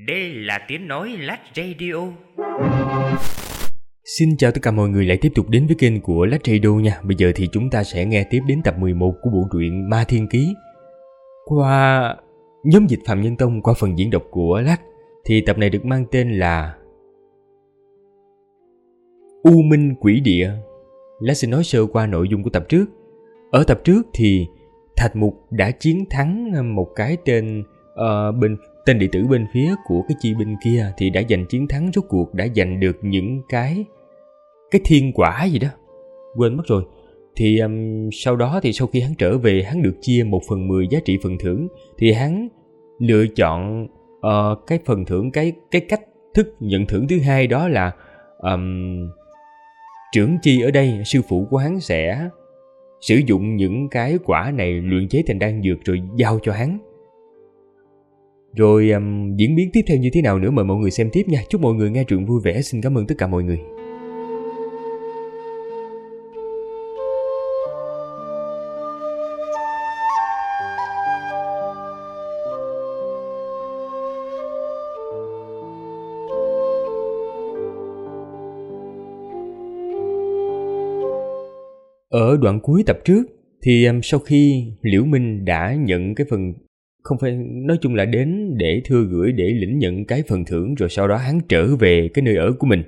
Đây là tiếng nói Lách Radio. Xin chào tất cả mọi người lại tiếp tục đến với kênh của Lách Radio nha. Bây giờ thì chúng ta sẽ nghe tiếp đến tập 11 của bộ truyện Ma Thiên Ký qua nhóm dịch Phạm Nhân Tông, qua phần diễn đọc của Lách. Thì tập này được mang tên là U Minh Quỷ Địa. Lách sẽ nói sơ qua nội dung của tập trước. Ở tập trước thì Thạch Mục đã chiến thắng một cái tên đệ tử bên phía của cái chi binh kia, thì đã giành chiến thắng, rốt cuộc đã giành được những cái thiên quả gì đó, quên mất rồi. Thì sau đó thì sau khi hắn trở về, hắn được chia 1/10 giá trị phần thưởng. Thì hắn lựa chọn cái phần thưởng, cái cách thức nhận thưởng thứ hai, đó là trưởng chi ở đây, sư phụ của hắn sẽ sử dụng những cái quả này luyện chế thành đan dược rồi giao cho hắn. Rồi diễn biến tiếp theo như thế nào nữa mời mọi người xem tiếp nha. Chúc mọi người nghe truyện vui vẻ. Xin cảm ơn tất cả mọi người. Ở đoạn cuối tập trước thì sau khi Liễu Minh đã nhận cái phần, không phải, nói chung là đến để thưa gửi, để lĩnh nhận cái phần thưởng, rồi sau đó hắn trở về cái nơi ở của mình.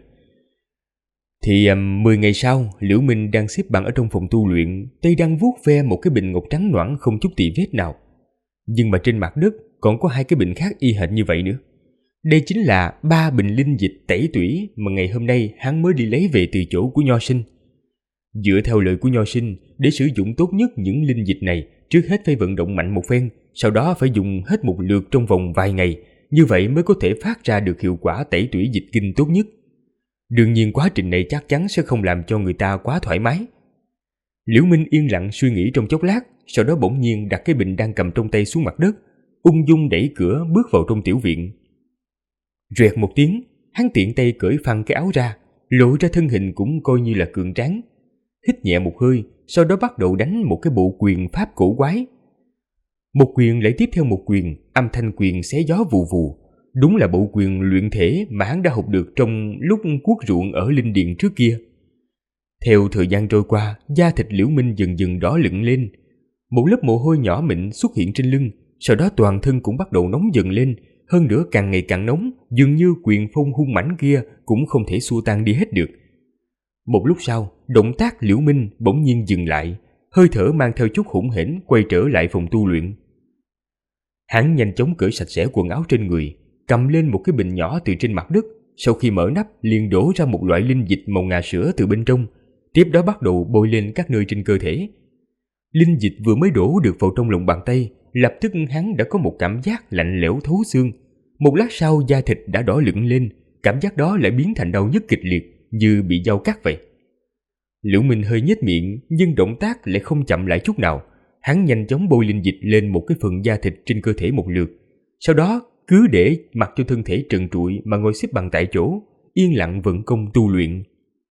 Thì 10 ngày sau, Liễu Minh đang xếp bằng ở trong phòng tu luyện, tay đang vuốt ve một cái bình ngọc trắng nõn không chút tì vết nào. Nhưng mà trên mặt đất còn có 2 cái bình khác y hệt như vậy nữa. Đây chính là 3 bình linh dịch tẩy tủy mà ngày hôm nay hắn mới đi lấy về từ chỗ của Nho Sinh. Dựa theo lời của Nho Sinh, để sử dụng tốt nhất những linh dịch này, trước hết phải vận động mạnh một phen, sau đó phải dùng hết một lượt trong vòng vài ngày, như vậy mới có thể phát ra được hiệu quả tẩy tủy dịch kinh tốt nhất. Đương nhiên quá trình này chắc chắn sẽ không làm cho người ta quá thoải mái. Liễu Minh yên lặng suy nghĩ trong chốc lát, sau đó bỗng nhiên đặt cái bình đang cầm trong tay xuống mặt đất, ung dung đẩy cửa bước vào trong tiểu viện. Rẹt một tiếng, hắn tiện tay cởi phăng cái áo ra, lộ ra thân hình cũng coi như là cường tráng. Hít nhẹ một hơi, sau đó bắt đầu đánh một cái bộ quyền pháp cổ quái. Một quyền lại tiếp theo một quyền, âm thanh quyền xé gió vù vù. Đúng là bộ quyền luyện thể mà hắn đã học được trong lúc cuốc ruộng ở linh điền trước kia. Theo thời gian trôi qua, da thịt Liễu Minh dần dần đỏ lựng lên. Một lớp mồ hôi nhỏ mịn xuất hiện trên lưng, sau đó toàn thân cũng bắt đầu nóng dần lên, hơn nữa càng ngày càng nóng, dường như quyền phong hung mãnh kia cũng không thể xua tan đi hết được. Một lúc sau, động tác Liễu Minh bỗng nhiên dừng lại, hơi thở mang theo chút hỗn hển quay trở lại phòng tu luyện. Hắn nhanh chóng cởi sạch sẽ quần áo trên người, cầm lên một cái bình nhỏ từ trên mặt đất, sau khi mở nắp liền đổ ra một loại linh dịch màu ngà sữa từ bên trong, tiếp đó bắt đầu bôi lên các nơi trên cơ thể. Linh dịch vừa mới đổ được vào trong lòng bàn tay, lập tức hắn đã có một cảm giác lạnh lẽo thấu xương. Một lát sau da thịt đã đỏ lựng lên, cảm giác đó lại biến thành đau nhức kịch liệt, như bị dao cắt vậy. Liễu Minh hơi nhếch miệng, nhưng động tác lại không chậm lại chút nào. Hắn nhanh chóng bôi linh dịch lên một cái phần da thịt trên cơ thể một lượt, sau đó cứ để mặc cho thân thể trần trụi mà ngồi xếp bằng tại chỗ, yên lặng vận công tu luyện.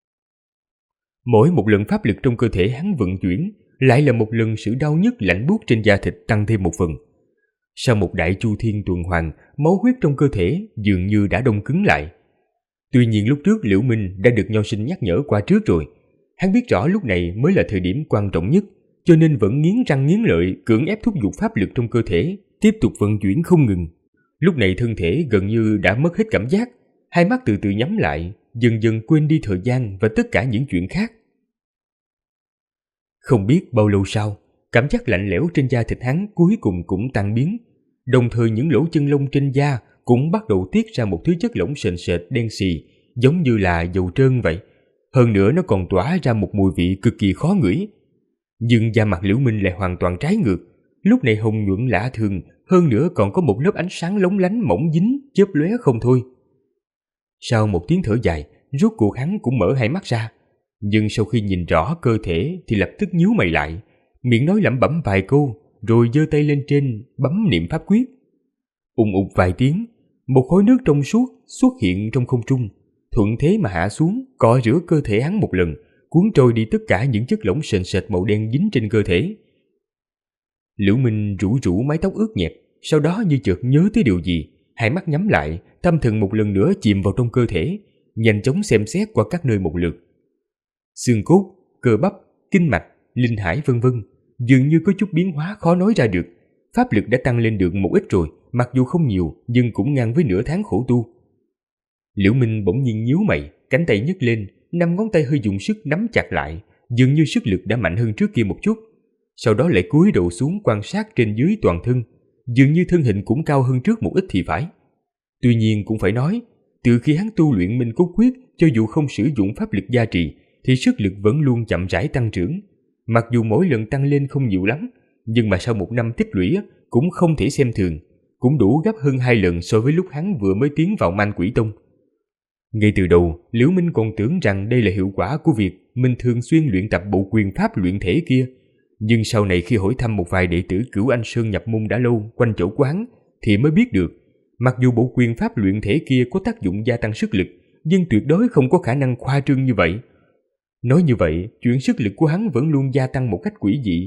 Mỗi một lần pháp lực trong cơ thể hắn vận chuyển, lại là một lần sự đau nhức lạnh buốt trên da thịt tăng thêm một phần. Sau một đại chu thiên tuần hoàn, máu huyết trong cơ thể dường như đã đông cứng lại. Tuy nhiên lúc trước Liễu Minh đã được Nho Sinh nhắc nhở qua trước rồi. Hắn biết rõ lúc này mới là thời điểm quan trọng nhất, cho nên vẫn nghiến răng nghiến lợi cưỡng ép thúc giục pháp lực trong cơ thể tiếp tục vận chuyển không ngừng. Lúc này thân thể gần như đã mất hết cảm giác, hai mắt từ từ nhắm lại, dần dần quên đi thời gian và tất cả những chuyện khác. Không biết bao lâu sau, cảm giác lạnh lẽo trên da thịt hắn cuối cùng cũng tan biến, đồng thời những lỗ chân lông trên da cũng bắt đầu tiết ra một thứ chất lỏng sền sệt đen xì, giống như là dầu trơn vậy. Hơn nữa nó còn tỏa ra một mùi vị cực kỳ khó ngửi. Nhưng da mặt Liễu Minh lại hoàn toàn trái ngược, lúc này hồng nhuận lạ thường, hơn nữa còn có một lớp ánh sáng lóng lánh mỏng dính, chớp lóe không thôi. Sau một tiếng thở dài, rốt cuộc hắn cũng mở hai mắt ra, nhưng sau khi nhìn rõ cơ thể thì lập tức nhíu mày lại, miệng nói lẩm bẩm vài câu, rồi giơ tay lên trên bấm niệm pháp quyết. Ùng ục vài tiếng, một khối nước trong suốt xuất hiện trong không trung, thuận thế mà hạ xuống, cọ rửa cơ thể hắn một lần, cuốn trôi đi tất cả những chất lỏng sền sệt màu đen dính trên cơ thể. Liễu Minh rũ rũ mái tóc ướt nhẹp, sau đó như chợt nhớ tới điều gì, hai mắt nhắm lại, tâm thần một lần nữa chìm vào trong cơ thể, nhanh chóng xem xét qua các nơi một lượt. Xương cốt, cơ bắp, kinh mạch, linh hải vân vân, dường như có chút biến hóa khó nói ra được. Pháp lực đã tăng lên được một ít rồi, mặc dù không nhiều nhưng cũng ngang với nửa tháng khổ tu. Liễu Minh bỗng nhiên nhíu mày, cánh tay nhấc lên, 5 ngón tay hơi dùng sức nắm chặt lại, dường như sức lực đã mạnh hơn trước kia một chút. Sau đó lại cúi đầu xuống quan sát trên dưới toàn thân, dường như thân hình cũng cao hơn trước một ít thì phải. Tuy nhiên cũng phải nói, từ khi hắn tu luyện Minh Cốt Quyết, cho dù không sử dụng pháp lực gia trì, thì sức lực vẫn luôn chậm rãi tăng trưởng. Mặc dù mỗi lần tăng lên không nhiều lắm, nhưng mà sau một năm tích lũy cũng không thể xem thường, cũng đủ gấp hơn 2 lần so với lúc hắn vừa mới tiến vào Man Quỷ Tông. Ngay từ đầu, Liễu Minh còn tưởng rằng đây là hiệu quả của việc mình thường xuyên luyện tập bộ quyền pháp luyện thể kia. Nhưng sau này khi hỏi thăm một vài đệ tử Cửu Anh Sơn nhập môn đã lâu quanh chỗ của hắn, thì mới biết được, mặc dù bộ quyền pháp luyện thể kia có tác dụng gia tăng sức lực, nhưng tuyệt đối không có khả năng khoa trương như vậy. Nói như vậy, chuyện sức lực của hắn vẫn luôn gia tăng một cách quỷ dị,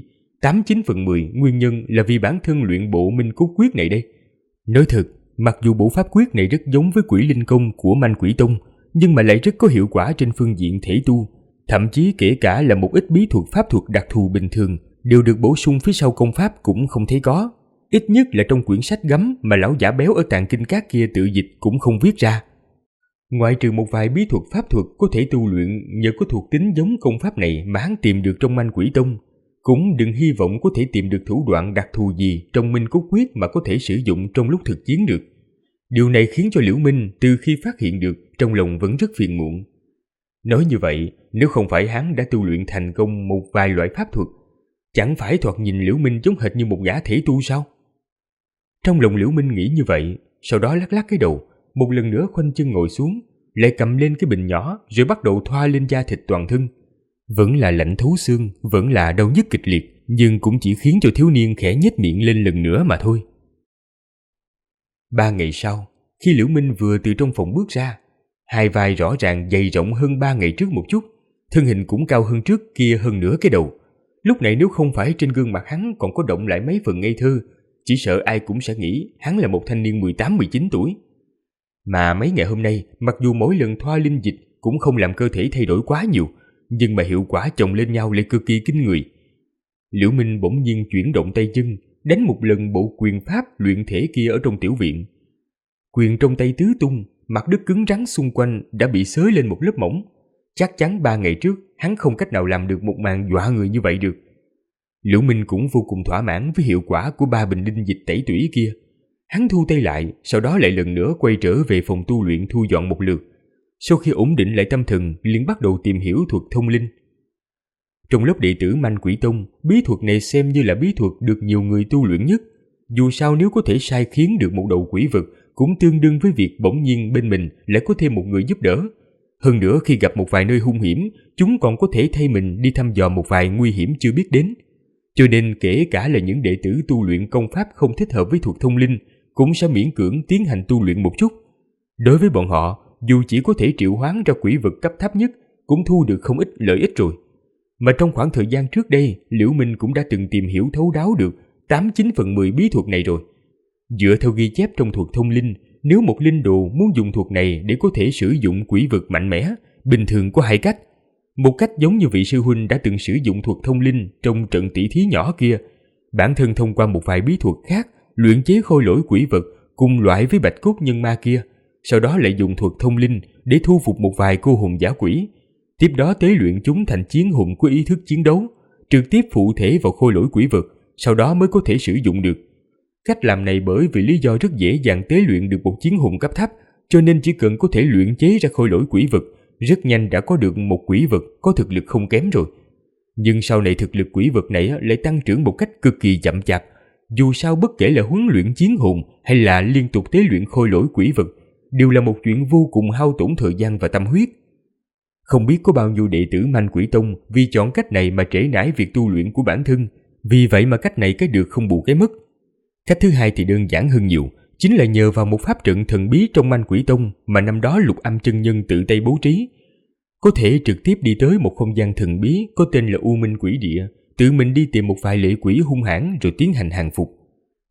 89/10 nguyên nhân là vì bản thân luyện bộ Minh Cốt Quyết này đây. Nói thật, mặc dù bộ pháp quyết này rất giống với Quỷ Linh Công của Man Quỷ Tông, nhưng mà lại rất có hiệu quả trên phương diện thể tu. Thậm chí kể cả là một ít bí thuật pháp thuật đặc thù bình thường đều được bổ sung phía sau công pháp cũng không thấy có. Ít nhất là trong quyển sách gấm mà lão giả béo ở Tạng Kinh Các kia tự dịch cũng không viết ra. Ngoại trừ một vài bí thuật pháp thuật có thể tu luyện nhờ có thuộc tính giống công pháp này mà hắn tìm được trong Man Quỷ Tông, cũng đừng hy vọng có thể tìm được thủ đoạn đặc thù gì trong Minh Cốt Quyết mà có thể sử dụng trong lúc thực chiến được. Điều này khiến cho Liễu Minh từ khi phát hiện được trong lòng vẫn rất phiền muộn. Nói như vậy, nếu không phải hắn đã tu luyện thành công một vài loại pháp thuật, chẳng phải thoạt nhìn Liễu Minh giống hệt như một gã thể tu sao? Trong lòng Liễu Minh nghĩ như vậy, sau đó lắc lắc cái đầu, một lần nữa khoanh chân ngồi xuống, lại cầm lên cái bình nhỏ rồi bắt đầu thoa lên da thịt toàn thân. Vẫn là lạnh thấu xương, vẫn là đau nhức kịch liệt, nhưng cũng chỉ khiến cho thiếu niên khẽ nhếch miệng lên lần nữa mà thôi. 3 ngày sau, khi Liễu Minh vừa từ trong phòng bước ra, hai vai rõ ràng dày rộng hơn 3 ngày trước một chút, thân hình cũng cao hơn trước kia hơn nửa cái đầu. Lúc này nếu không phải trên gương mặt hắn còn có động lại mấy phần ngây thơ, chỉ sợ ai cũng sẽ nghĩ hắn là một thanh niên 18-19 tuổi. Mà mấy ngày hôm nay, mặc dù mỗi lần thoa linh dịch cũng không làm cơ thể thay đổi quá nhiều, nhưng mà hiệu quả chồng lên nhau lại cực kỳ kinh người. Liễu Minh bỗng nhiên chuyển động tay chân, đánh một lần bộ quyền pháp luyện thể kia ở trong tiểu viện. Quyền trong tay tứ tung, mặt đất cứng rắn xung quanh đã bị xới lên một lớp mỏng. Chắc chắn 3 ngày trước hắn không cách nào làm được một màn dọa người như vậy được. Liễu Minh cũng vô cùng thỏa mãn với hiệu quả của 3 bình linh dịch tẩy tủy kia. Hắn thu tay lại, sau đó lại lần nữa quay trở về phòng tu luyện thu dọn một lượt. Sau khi ổn định lại tâm thần, liền bắt đầu tìm hiểu thuật thông linh. Trong lớp đệ tử Man Quỷ Tông, bí thuật này xem như là bí thuật được nhiều người tu luyện nhất. Dù sao nếu có thể sai khiến được một đầu quỷ vật, cũng tương đương với việc bỗng nhiên bên mình lại có thêm một người giúp đỡ. Hơn nữa khi gặp một vài nơi hung hiểm, chúng còn có thể thay mình đi thăm dò một vài nguy hiểm chưa biết đến. Cho nên kể cả là những đệ tử tu luyện công pháp không thích hợp với thuật thông linh, cũng sẽ miễn cưỡng tiến hành tu luyện một chút. Đối với bọn họ, dù chỉ có thể triệu hoán ra quỷ vật cấp thấp nhất, cũng thu được không ít lợi ích rồi. Mà trong khoảng thời gian trước đây, Liễu Minh cũng đã từng tìm hiểu thấu đáo được 89/10 bí thuật này rồi. Dựa theo ghi chép trong thuật thông linh, nếu một linh đồ muốn dùng thuật này để có thể sử dụng quỷ vật mạnh mẽ, bình thường có 2 cách. Một cách giống như vị sư huynh đã từng sử dụng thuật thông linh trong trận tỷ thí nhỏ kia, bản thân thông qua một vài bí thuật khác luyện chế khôi lỗi quỷ vật cùng loại với bạch cốt nhân ma kia, sau đó lại dùng thuật thông linh để thu phục một vài cô hồn giả quỷ, tiếp đó tế luyện chúng thành chiến hồn có ý thức chiến đấu, trực tiếp phụ thể vào khôi lỗi quỷ vật, sau đó mới có thể sử dụng được. Cách làm này bởi vì lý do rất dễ dàng tế luyện được một chiến hồn cấp thấp, cho nên chỉ cần có thể luyện chế ra khôi lỗi quỷ vật, rất nhanh đã có được một quỷ vật có thực lực không kém rồi. Nhưng sau này thực lực quỷ vật này lại tăng trưởng một cách cực kỳ chậm chạp. Dù sao bất kể là huấn luyện chiến hồn hay là liên tục tế luyện khôi lỗi quỷ vật, đều là một chuyện vô cùng hao tổn thời gian và tâm huyết. Không biết có bao nhiêu đệ tử Man Quỷ Tông vì chọn cách này mà trễ nải việc tu luyện của bản thân, vì vậy mà cách này cái được không bù cái mất. Cách thứ hai thì đơn giản hơn nhiều, chính là nhờ vào một pháp trận thần bí trong Man Quỷ Tông mà năm đó Lục Âm chân nhân tự tay bố trí. Có thể trực tiếp đi tới một không gian thần bí có tên là U Minh Quỷ Địa, tự mình đi tìm một vài lệ quỷ hung hãn rồi tiến hành hàng phục.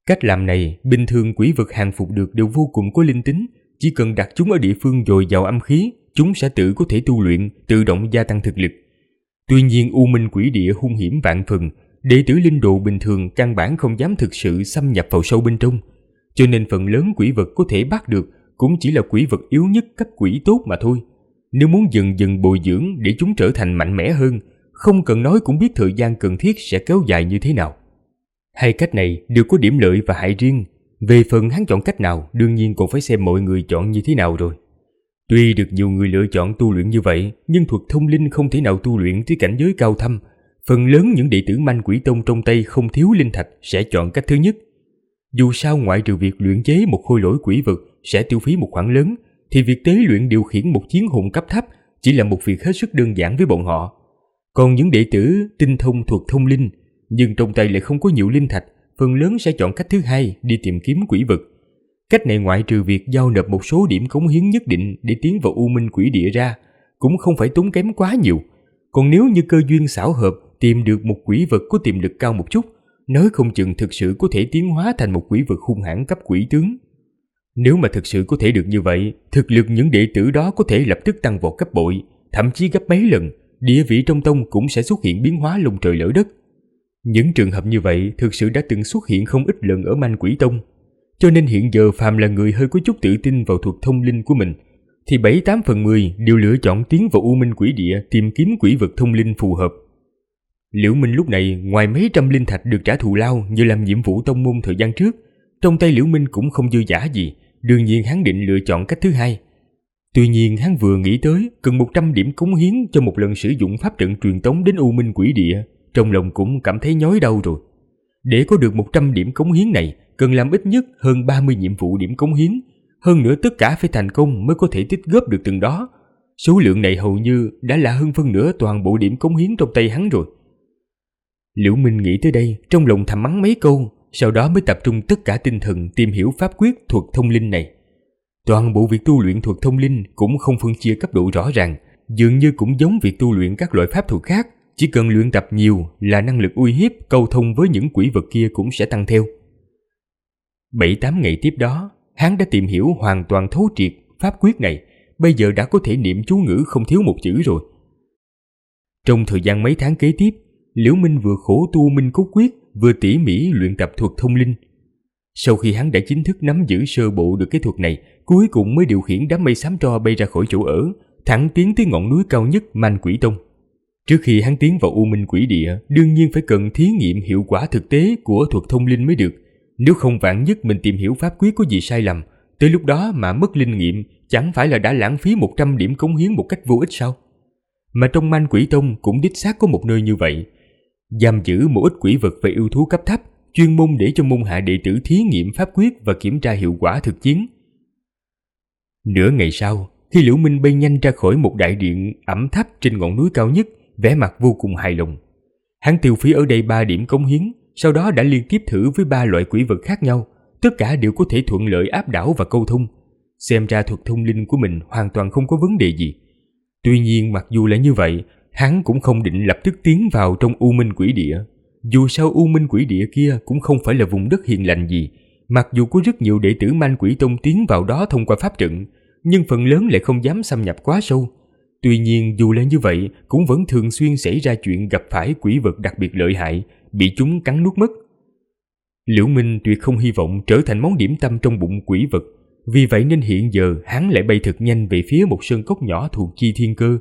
Cách làm này, bình thường quỷ vật hàng phục được đều vô cùng có linh tính, chỉ cần đặt chúng ở địa phương dồi dào âm khí, chúng sẽ tự có thể tu luyện, tự động gia tăng thực lực. Tuy nhiên U Minh Quỷ Địa hung hiểm vạn phần, đệ tử linh đồ bình thường căn bản không dám thực sự xâm nhập vào sâu bên trong, cho nên phần lớn quỷ vật có thể bắt được cũng chỉ là quỷ vật yếu nhất cấp quỷ tốt mà thôi. Nếu muốn dần dần bồi dưỡng để chúng trở thành mạnh mẽ hơn, không cần nói cũng biết thời gian cần thiết sẽ kéo dài như thế nào. Hai cách này đều có điểm lợi và hại riêng. Về phần hắn chọn cách nào, đương nhiên còn phải xem mọi người chọn như thế nào rồi. Tuy được nhiều người lựa chọn tu luyện như vậy, nhưng thuật thông linh không thể nào tu luyện tới cảnh giới cao thâm. Phần lớn những đệ tử Manh Quỷ Tông trong tay không thiếu linh thạch sẽ chọn cách thứ nhất. Dù sao ngoại trừ việc luyện chế một khôi lỗi quỷ vật sẽ tiêu phí một khoản lớn, thì việc tế luyện điều khiển một chiến hồn cấp thấp chỉ là một việc hết sức đơn giản với bọn họ. Còn những đệ tử tinh thông thuật thông linh nhưng trong tay lại không có nhiều linh thạch, phần lớn sẽ chọn cách thứ hai, đi tìm kiếm quỷ vật. Cách này ngoại trừ việc giao nộp một số điểm cống hiến nhất định để tiến vào U Minh Quỷ Địa ra, cũng không phải tốn kém quá nhiều. Còn nếu như cơ duyên xảo hợp tìm được một quỷ vật có tiềm lực cao một chút, nói không chừng thực sự có thể tiến hóa thành một quỷ vật hung hãn cấp quỷ tướng. Nếu mà thực sự có thể được như vậy, thực lực những đệ tử đó có thể lập tức tăng vọt gấp bội, thậm chí gấp mấy lần, địa vị trong tông cũng sẽ xuất hiện biến hóa lông trời lỡ đất. Những trường hợp như vậy thực sự đã từng xuất hiện không ít lần ở Manh Quỷ Tông, cho nên hiện giờ phàm là người hơi có chút tự tin vào thuật thông linh của mình, thì 7-8 phần 10 đều lựa chọn tiến vào U Minh Quỷ Địa tìm kiếm quỷ vật thông linh phù hợp. Liễu Minh lúc này ngoài mấy trăm linh thạch được trả thù lao như làm nhiệm vụ tông môn thời gian trước, trong tay Liễu Minh cũng không dư dả gì, đương nhiên hắn định lựa chọn cách thứ hai. Tuy nhiên hắn vừa nghĩ tới cần 100 điểm cống hiến cho một lần sử dụng pháp trận truyền tống đến U Minh Quỷ Địa, trong lòng cũng cảm thấy nhói đau rồi. Để có được 100 điểm cống hiến này, cần làm ít nhất hơn 30 nhiệm vụ điểm cống hiến, hơn nữa tất cả phải thành công mới có thể tích góp được từng đó. Số lượng này hầu như đã là hơn phân nửa toàn bộ điểm cống hiến trong tay hắn rồi. Liễu Minh nghĩ tới đây, trong lòng thầm mắng mấy câu, sau đó mới tập trung tất cả tinh thần tìm hiểu pháp quyết thuật thông linh này. Toàn bộ việc tu luyện thuật thông linh cũng không phân chia cấp độ rõ ràng, dường như cũng giống việc tu luyện các loại pháp thuật khác, chỉ cần luyện tập nhiều là năng lực uy hiếp, câu thông với những quỷ vật kia cũng sẽ tăng theo. 7-8 ngày tiếp đó, hắn đã tìm hiểu hoàn toàn thấu triệt pháp quyết này, bây giờ đã có thể niệm chú ngữ không thiếu một chữ rồi. Trong thời gian mấy tháng kế tiếp, Liễu Minh vừa khổ tu Minh Cốt Quyết, vừa tỉ mỉ luyện tập thuật thông linh. Sau khi hắn đã chính thức nắm giữ sơ bộ được cái thuật này, cuối cùng mới điều khiển đám mây xám tro bay ra khỏi chỗ ở, thẳng tiến tới ngọn núi cao nhất Manh Quỷ Tông. Trước khi hắn tiến vào U Minh Quỷ Địa, đương nhiên phải cần thí nghiệm hiệu quả thực tế của thuật thông linh mới được. Nếu không vạn nhất mình tìm hiểu pháp quyết có gì sai lầm, tới lúc đó mà mất linh nghiệm, chẳng phải là đã lãng phí 100 điểm cống hiến một cách vô ích sao? Mà trong Manh Quỷ Tông cũng đích xác có một nơi như vậy, giam giữ một ít quỷ vật và yêu thú cấp thấp, chuyên môn để cho môn hạ đệ tử thí nghiệm pháp quyết và kiểm tra hiệu quả thực chiến. Nửa ngày sau, khi Liễu Minh bay nhanh ra khỏi một đại điện ẩm thấp trên ngọn núi cao nhất, vẻ mặt vô cùng hài lòng. Hắn tiêu phí ở đây 3 điểm cống hiến, sau đó đã liên tiếp thử với 3 loại quỷ vật khác nhau, tất cả đều có thể thuận lợi áp đảo và câu thông. Xem ra thuật thông linh của mình hoàn toàn không có vấn đề gì. Tuy nhiên mặc dù là như vậy, hắn cũng không định lập tức tiến vào trong U Minh Quỷ Địa. Dù sao U Minh Quỷ Địa kia cũng không phải là vùng đất hiền lành gì, mặc dù có rất nhiều đệ tử Manh Quỷ Tông tiến vào đó thông qua pháp trận, nhưng phần lớn lại không dám xâm nhập quá sâu. Tuy nhiên dù là như vậy, cũng vẫn thường xuyên xảy ra chuyện gặp phải quỷ vật đặc biệt lợi hại, bị chúng cắn nuốt mất. Liễu Minh tuyệt không hy vọng trở thành món điểm tâm trong bụng quỷ vật, vì vậy nên hiện giờ hắn lại bay thật nhanh về phía một sơn cốc nhỏ thuộc Chi Thiên Cơ.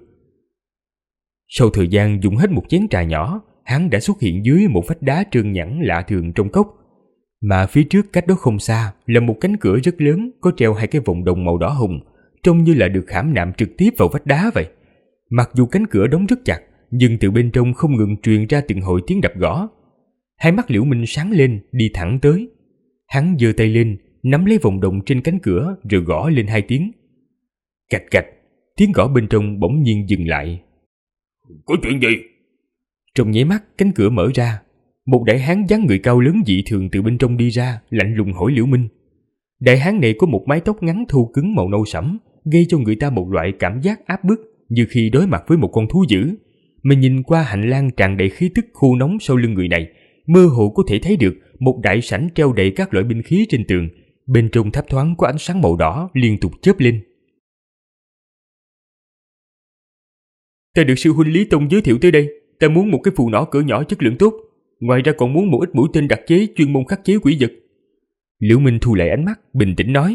Sau thời gian dùng hết một chén trà nhỏ, hắn đã xuất hiện dưới một vách đá trơn nhẵn lạ thường trong cốc, mà phía trước cách đó không xa là một cánh cửa rất lớn có treo 2 cái vòng đồng màu đỏ hồng, trông như là được khảm nạm trực tiếp vào vách đá vậy. Mặc dù cánh cửa đóng rất chặt, nhưng từ bên trong không ngừng truyền ra từng hồi tiếng đập gõ. Hai mắt Liễu Minh sáng lên, đi thẳng tới. Hắn giơ tay lên, nắm lấy vòng đồng trên cánh cửa rồi gõ lên 2 tiếng. Cạch cạch, tiếng gõ bên trong bỗng nhiên dừng lại. Có chuyện gì? Trong nháy mắt cánh cửa mở ra, một đại hán dáng người cao lớn dị thường từ bên trong đi ra, lạnh lùng hỏi Liễu Minh. Đại hán này có một mái tóc ngắn thô cứng màu nâu sẫm, gây cho người ta một loại cảm giác áp bức, như khi đối mặt với một con thú dữ. Mà nhìn qua hành lang tràn đầy khí tức khô nóng sau lưng người này, mơ hồ có thể thấy được một đại sảnh treo đầy các loại binh khí trên tường, bên trong thấp thoáng có ánh sáng màu đỏ liên tục chớp lên. Ta được sư huynh Lý Tông giới thiệu tới đây, ta muốn một cái phù nỏ cỡ nhỏ chất lượng tốt, ngoài ra còn muốn một ít mũi tên đặc chế chuyên môn khắc chế quỷ vật. Liễu Minh thu lại ánh mắt, bình tĩnh nói.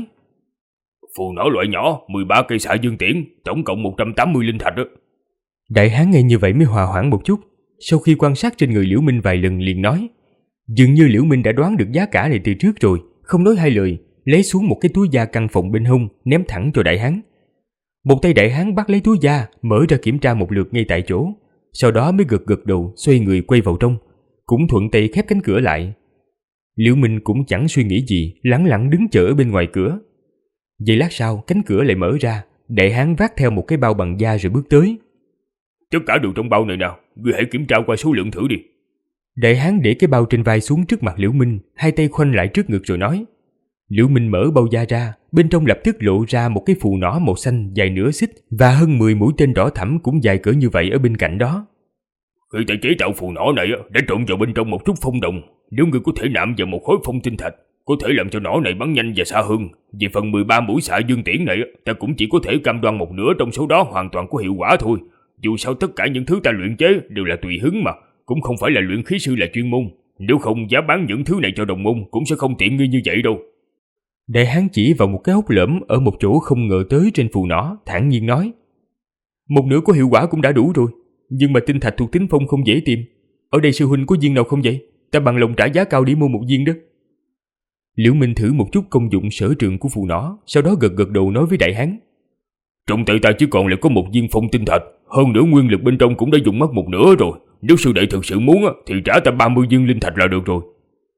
Phù nỏ loại nhỏ, 13 cây xạ dương tiễn, tổng cộng 180 linh thạch đó. Đại hán nghe như vậy mới hòa hoãn một chút, sau khi quan sát trên người Liễu Minh vài lần liền nói. Dường như Liễu Minh đã đoán được giá cả này từ trước rồi, không nói hai lời, lấy xuống một cái túi da căng phòng bên hông, ném thẳng cho đại hán. Một tay đại hán bắt lấy túi da, mở ra kiểm tra một lượt ngay tại chỗ, sau đó mới gật đầu xoay người quay vào trong, cũng thuận tay khép cánh cửa lại. Liễu Minh cũng chẳng suy nghĩ gì, lẳng lặng đứng chờ ở bên ngoài cửa. Giây lát sau, cánh cửa lại mở ra, đại hán vác theo một cái bao bằng da rồi bước tới. Tất cả đều trong bao này nào, ngươi hãy kiểm tra qua số lượng thử đi. Đại hán để cái bao trên vai xuống trước mặt Liễu Minh, hai tay khoanh lại trước ngực rồi nói. Liễu Minh mở bao da ra, bên trong lập tức lộ ra một cái phù nỏ màu xanh dài nửa xích và hơn 10 mũi tên đỏ thẫm cũng dài cỡ như vậy ở bên cạnh đó. Khi ta chế tạo phù nỏ này đã trộn vào bên trong một chút phong đồng, nếu ngươi có thể nạm vào một khối phong tinh thạch, có thể làm cho nỏ này bắn nhanh và xa hơn. Về phần 13 mũi xạ dương tiễn này, ta cũng chỉ có thể cam đoan một nửa trong số đó hoàn toàn có hiệu quả thôi. Dù sao tất cả những thứ ta luyện chế đều là tùy hứng mà, cũng không phải là luyện khí sư là chuyên môn. Nếu không, giá bán những thứ này cho đồng môn cũng sẽ không tiện nghi như vậy đâu. Đại hán chỉ vào một cái hốc lõm ở một chỗ không ngờ tới trên phù nỏ, thản nhiên nói. Một nửa có hiệu quả cũng đã đủ rồi, nhưng mà tinh thạch thuộc tính phong không dễ tìm. Ở đây sư huynh có viên nào không vậy? Ta bằng lòng trả giá cao để mua một viên đó. Liễu Minh thử một chút công dụng sở trường của phù nỏ, sau đó gật đầu nói với đại hán. Trong tay ta chỉ còn lại có một viên phong tinh thạch, hơn nữa nguyên lực bên trong cũng đã dùng mất một nửa rồi. Nếu sư đệ thực sự muốn thì trả ta 30 viên linh thạch là được rồi.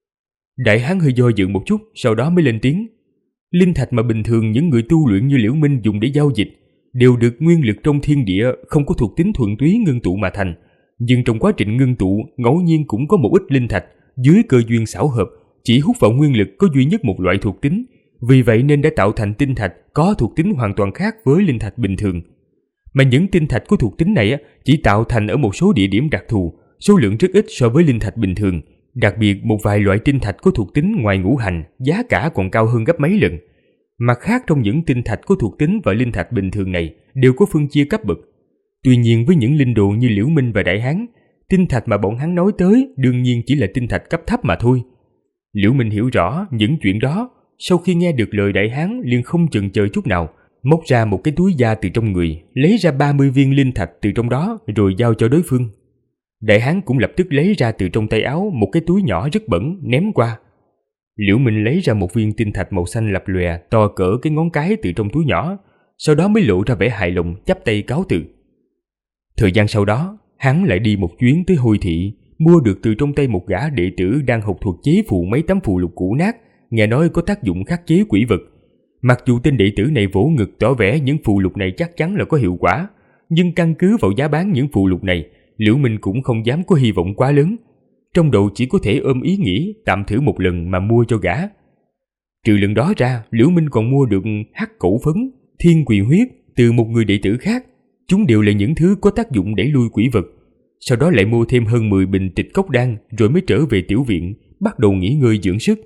Đại hán hơi do dự một chút, sau đó mới lên tiếng. Linh thạch mà bình thường những người tu luyện như Liễu Minh dùng để giao dịch đều được nguyên lực trong thiên địa không có thuộc tính thuần túy ngưng tụ mà thành, nhưng trong quá trình ngưng tụ ngẫu nhiên cũng có một ít linh thạch dưới cơ duyên xảo hợp chỉ hút vào nguyên lực có duy nhất một loại thuộc tính, vì vậy nên đã tạo thành tinh thạch có thuộc tính hoàn toàn khác với linh thạch bình thường. Mà những tinh thạch có thuộc tính này chỉ tạo thành ở một số địa điểm đặc thù, số lượng rất ít so với linh thạch bình thường. Đặc biệt một vài loại tinh thạch có thuộc tính ngoài ngũ hành, giá cả còn cao hơn gấp mấy lần. Mặt khác trong những tinh thạch có thuộc tính và linh thạch bình thường này đều có phân chia cấp bậc. Tuy nhiên với những linh đồ như Liễu Minh và Đại Hán, tinh thạch mà bọn hắn nói tới đương nhiên chỉ là tinh thạch cấp thấp mà thôi. Liễu Minh hiểu rõ những chuyện đó, sau khi nghe được lời Đại Hán liền không chần chờ chút nào, móc ra một cái túi da từ trong người, lấy ra 30 viên linh thạch từ trong đó rồi giao cho đối phương. Đại hán cũng lập tức lấy ra từ trong tay áo một cái túi nhỏ rất bẩn ném qua. Liễu Minh lấy ra một viên tinh thạch màu xanh lập lòe to cỡ cái ngón cái từ trong túi nhỏ, sau đó mới lộ ra vẻ hài lòng chắp tay cáo từ. Thời gian sau đó, hắn lại đi một chuyến tới Hồi Thị, mua được từ trong tay một gã đệ tử đang học thuật chế phù mấy tấm phù lục cũ nát, nghe nói có tác dụng khắc chế quỷ vật. Mặc dù tên đệ tử này vỗ ngực tỏ vẻ những phù lục này chắc chắn là có hiệu quả, nhưng căn cứ vào giá bán những phù lục này, Liễu Minh cũng không dám có hy vọng quá lớn. Trong đầu chỉ có thể ôm ý nghĩ tạm thử một lần mà mua cho gã. Trừ lần đó ra, Liễu Minh còn mua được hắc cẩu phấn, thiên quỳ huyết từ một người đệ tử khác. Chúng đều là những thứ có tác dụng đẩy lui quỷ vật. Sau đó lại mua thêm hơn 10 bình tịch cốc đan rồi mới trở về tiểu viện, bắt đầu nghỉ ngơi dưỡng sức.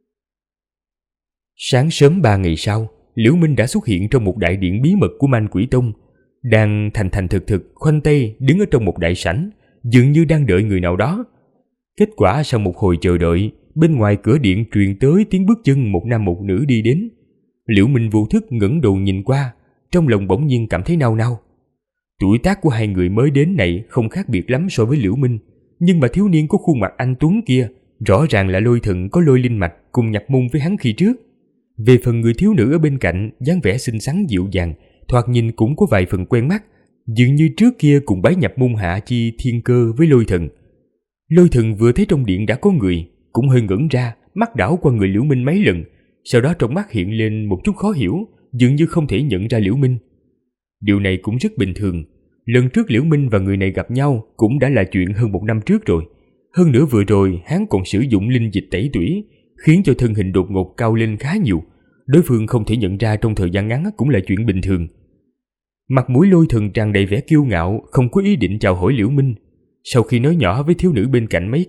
Sáng sớm 3 ngày sau, Liễu Minh đã xuất hiện trong một đại điện bí mật của Man Quỷ Tông, đang thành thực khoanh tay đứng ở trong một đại sảnh, dường như đang đợi người nào đó. Kết quả sau một hồi chờ đợi, bên ngoài cửa điện truyền tới tiếng bước chân một nam một nữ đi đến. Liễu Minh vô thức ngẩng đầu nhìn qua, trong lòng bỗng nhiên cảm thấy nao nao. Tuổi tác của hai người mới đến này không khác biệt lắm so với Liễu Minh, nhưng mà thiếu niên có khuôn mặt anh tuấn kia rõ ràng là Lôi Thần có Lôi Linh mạch cùng nhập môn với hắn khi trước. Về phần người thiếu nữ ở bên cạnh, dáng vẻ xinh xắn dịu dàng, thoạt nhìn cũng có vài phần quen mắt, dường như trước kia cùng bái nhập môn hạ chi thiên cơ với Lôi Thần. Lôi Thần vừa thấy trong điện đã có người, cũng hơi ngẩn ra, mắt đảo qua người Liễu Minh mấy lần, sau đó trong mắt hiện lên một chút khó hiểu, dường như không thể nhận ra Liễu Minh. Điều này cũng rất bình thường, lần trước Liễu Minh và người này gặp nhau cũng đã là chuyện hơn 1 năm trước rồi. Hơn nữa vừa rồi hắn còn sử dụng linh dịch tẩy tủy, khiến cho thân hình đột ngột cao lên khá nhiều. Đối phương không thể nhận ra trong thời gian ngắn cũng là chuyện bình thường. Mặt mũi Lôi Thần tràn đầy vẻ kiêu ngạo, không có ý định chào hỏi Liễu Minh. Sau khi nói nhỏ với thiếu nữ bên cạnh mấy câu,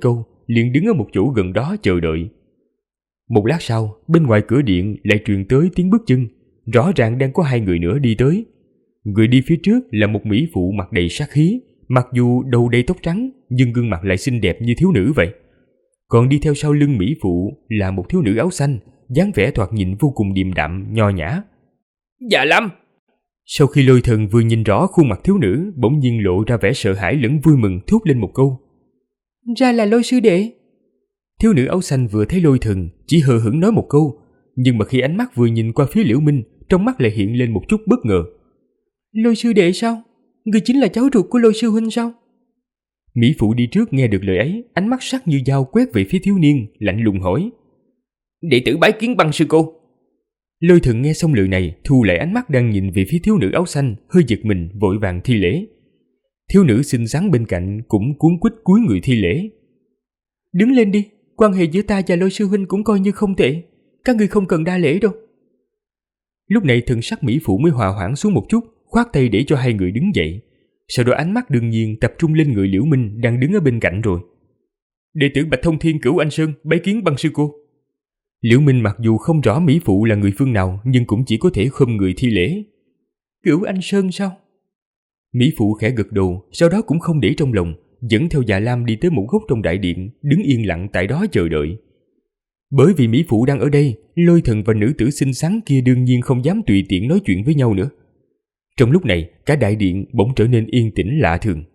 liền đứng ở một chỗ gần đó chờ đợi. Một lát sau, bên ngoài cửa điện lại truyền tới tiếng bước chân, rõ ràng đang có 2 người nữa đi tới. Người đi phía trước là một mỹ phụ mặt đầy sát khí, mặc dù đầu đầy tóc trắng nhưng gương mặt lại xinh đẹp như thiếu nữ vậy. Còn đi theo sau lưng mỹ phụ là một thiếu nữ áo xanh, dáng vẻ thoạt nhìn vô cùng điềm đạm, nho nhã. Dạ Lâm! Sau khi Lôi Thần vừa nhìn rõ khuôn mặt thiếu nữ, bỗng nhiên lộ ra vẻ sợ hãi lẫn vui mừng, thốt lên một câu. Ra là Lôi sư đệ. Thiếu nữ áo xanh vừa thấy Lôi Thần, chỉ hờ hững nói một câu, nhưng mà khi ánh mắt vừa nhìn qua phía Liễu Minh, trong mắt lại hiện lên một chút bất ngờ. Lôi sư đệ sao? Người chính là cháu ruột của Lôi sư huynh sao? Mỹ phụ đi trước nghe được lời ấy, ánh mắt sắc như dao quét về phía thiếu niên, lạnh lùng hỏi. Đệ tử bái kiến Băng sư cô. Lôi Thần nghe xong lời này, thu lại ánh mắt đang nhìn về phía thiếu nữ áo xanh, hơi giật mình, vội vàng thi lễ. Thiếu nữ xinh xắn bên cạnh cũng cuống quýt cúi người thi lễ. Đứng lên đi, quan hệ giữa ta và Lôi sư huynh cũng coi như không tệ, các người không cần đa lễ đâu. Lúc này thần sắc mỹ phụ mới hòa hoãn xuống một chút, khoát tay để cho 2 người đứng dậy. Sau đó ánh mắt đương nhiên tập trung lên người Liễu Minh đang đứng ở bên cạnh rồi. Đệ tử Bạch Thông Thiên Cửu Anh Sơn bái kiến Băng sư cô. Liễu Minh mặc dù không rõ mỹ phụ là người phương nào, nhưng cũng chỉ có thể khom người thi lễ. Cửu Anh Sơn sao? Mỹ phụ khẽ gật đầu, sau đó cũng không để trong lòng, dẫn theo Dạ Lam đi tới một góc trong đại điện, đứng yên lặng tại đó chờ đợi. Bởi vì mỹ phụ đang ở đây, Lôi Thần và nữ tử xinh xắn kia đương nhiên không dám tùy tiện nói chuyện với nhau nữa. Trong lúc này, cả đại điện bỗng trở nên yên tĩnh lạ thường.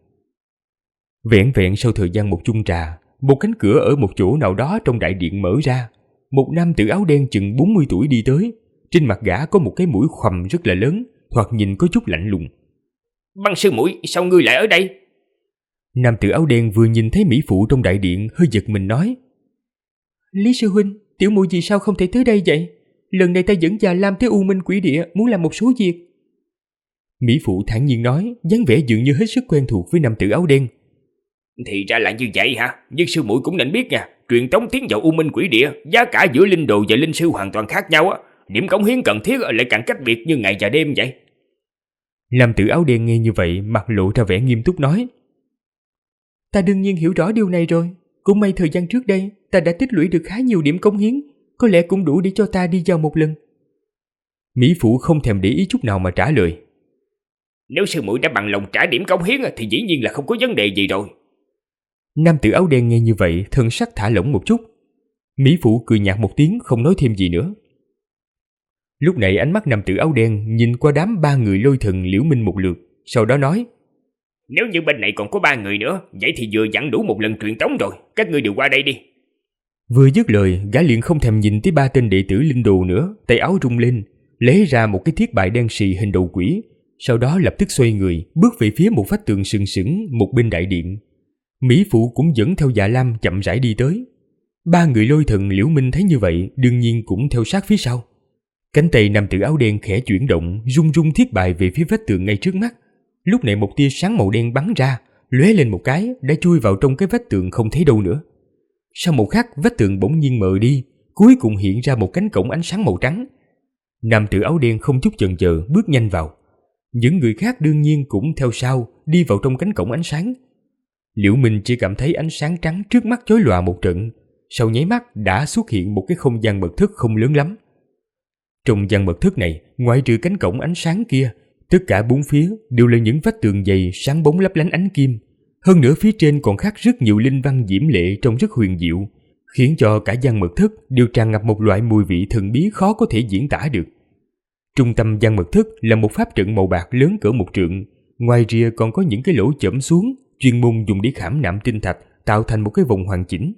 Vẹn vẹn sau thời gian một chung trà, một cánh cửa ở một chỗ nào đó trong đại điện mở ra. Một nam tử áo đen chừng 40 tuổi đi tới. Trên mặt gã có một cái mũi khoằm rất là lớn, thoạt nhìn có chút lạnh lùng. Băng sư muội, sao ngươi lại ở đây? Nam tử áo đen vừa nhìn thấy mỹ phụ trong đại điện, hơi giật mình nói. Lý sư huynh, tiểu muội vì sao không thể tới đây vậy? Lần này ta dẫn Dạ Lam tới U Minh Quỷ Địa, muốn làm một số việc. Mỹ phụ thản nhiên nói, dáng vẻ dường như hết sức quen thuộc với nam tử áo đen. Thì ra là như vậy hả? Nhưng sư muội cũng nên biết nha, truyền tống tiến vào U Minh Quỷ Địa, giá cả giữa linh đồ và linh sư hoàn toàn khác nhau á. Điểm cống hiến cần thiết lại càng cách biệt như ngày và đêm vậy. Nam tử áo đen nghe như vậy, mặt lộ ra vẻ nghiêm túc nói. Ta đương nhiên hiểu rõ điều này rồi. Cũng may thời gian trước đây, ta đã tích lũy được khá nhiều điểm cống hiến, có lẽ cũng đủ để cho ta đi vào một lần. Mỹ phụ không thèm để ý chút nào mà trả lời. Nếu sư muội đã bằng lòng trả điểm cống hiến thì dĩ nhiên là không có vấn đề gì rồi. Nam tử áo đen nghe như vậy, thân sắc thả lỏng một chút. Mỹ phụ cười nhạt một tiếng, không nói thêm gì nữa. Lúc này ánh mắt nam tử áo đen nhìn qua đám 3 người Lôi Thần Liễu Minh một lượt, sau đó nói. Nếu như bên này còn có 3 người nữa, vậy thì vừa dặn đủ một lần truyền tống rồi, các ngươi đều qua đây đi. Vừa dứt lời, gã liền không thèm nhìn tới 3 tên đệ tử linh đồ nữa, tay áo rung lên, lấy ra một cái thiết bài đen xì hình đầu quỷ, sau đó lập tức xoay người, bước về phía một vách tường sừng sững một bên đại điện. Mỹ phụ cũng dẫn theo Dạ Lam chậm rãi đi tới. 3 người Lôi Thần Liễu Minh thấy như vậy, đương nhiên cũng theo sát phía sau. Cánh tay nam tử áo đen khẽ chuyển động, rung rung thiết bài về phía vách tường ngay trước mắt. Lúc này một tia sáng màu đen bắn ra, lóe lên một cái, đã chui vào trong cái vách tường không thấy đâu nữa. Sau một khắc, vách tường bỗng nhiên mờ đi, cuối cùng hiện ra một cánh cổng ánh sáng màu trắng. Nam tử áo đen không chút chần chờ bước nhanh vào. Những người khác đương nhiên cũng theo sau, đi vào trong cánh cổng ánh sáng. Liễu Minh chỉ cảm thấy ánh sáng trắng trước mắt chói lòa một trận, sau nháy mắt đã xuất hiện một cái không gian mật thất không lớn lắm. Trong gian mật thất này, ngoại trừ cánh cổng ánh sáng kia, tất cả bốn phía đều là những vách tường dày sáng bóng lấp lánh ánh kim. Hơn nữa phía trên còn khắc rất nhiều linh văn diễm lệ trông rất huyền diệu, khiến cho cả gian mật thất đều tràn ngập một loại mùi vị thần bí khó có thể diễn tả được. Trung tâm gian mật thất là một pháp trận màu bạc lớn cỡ 1 trượng, ngoài rìa còn có những cái lỗ chẫm xuống, chuyên môn dùng để khảm nạm tinh thạch, tạo thành một cái vòng hoàn chỉnh.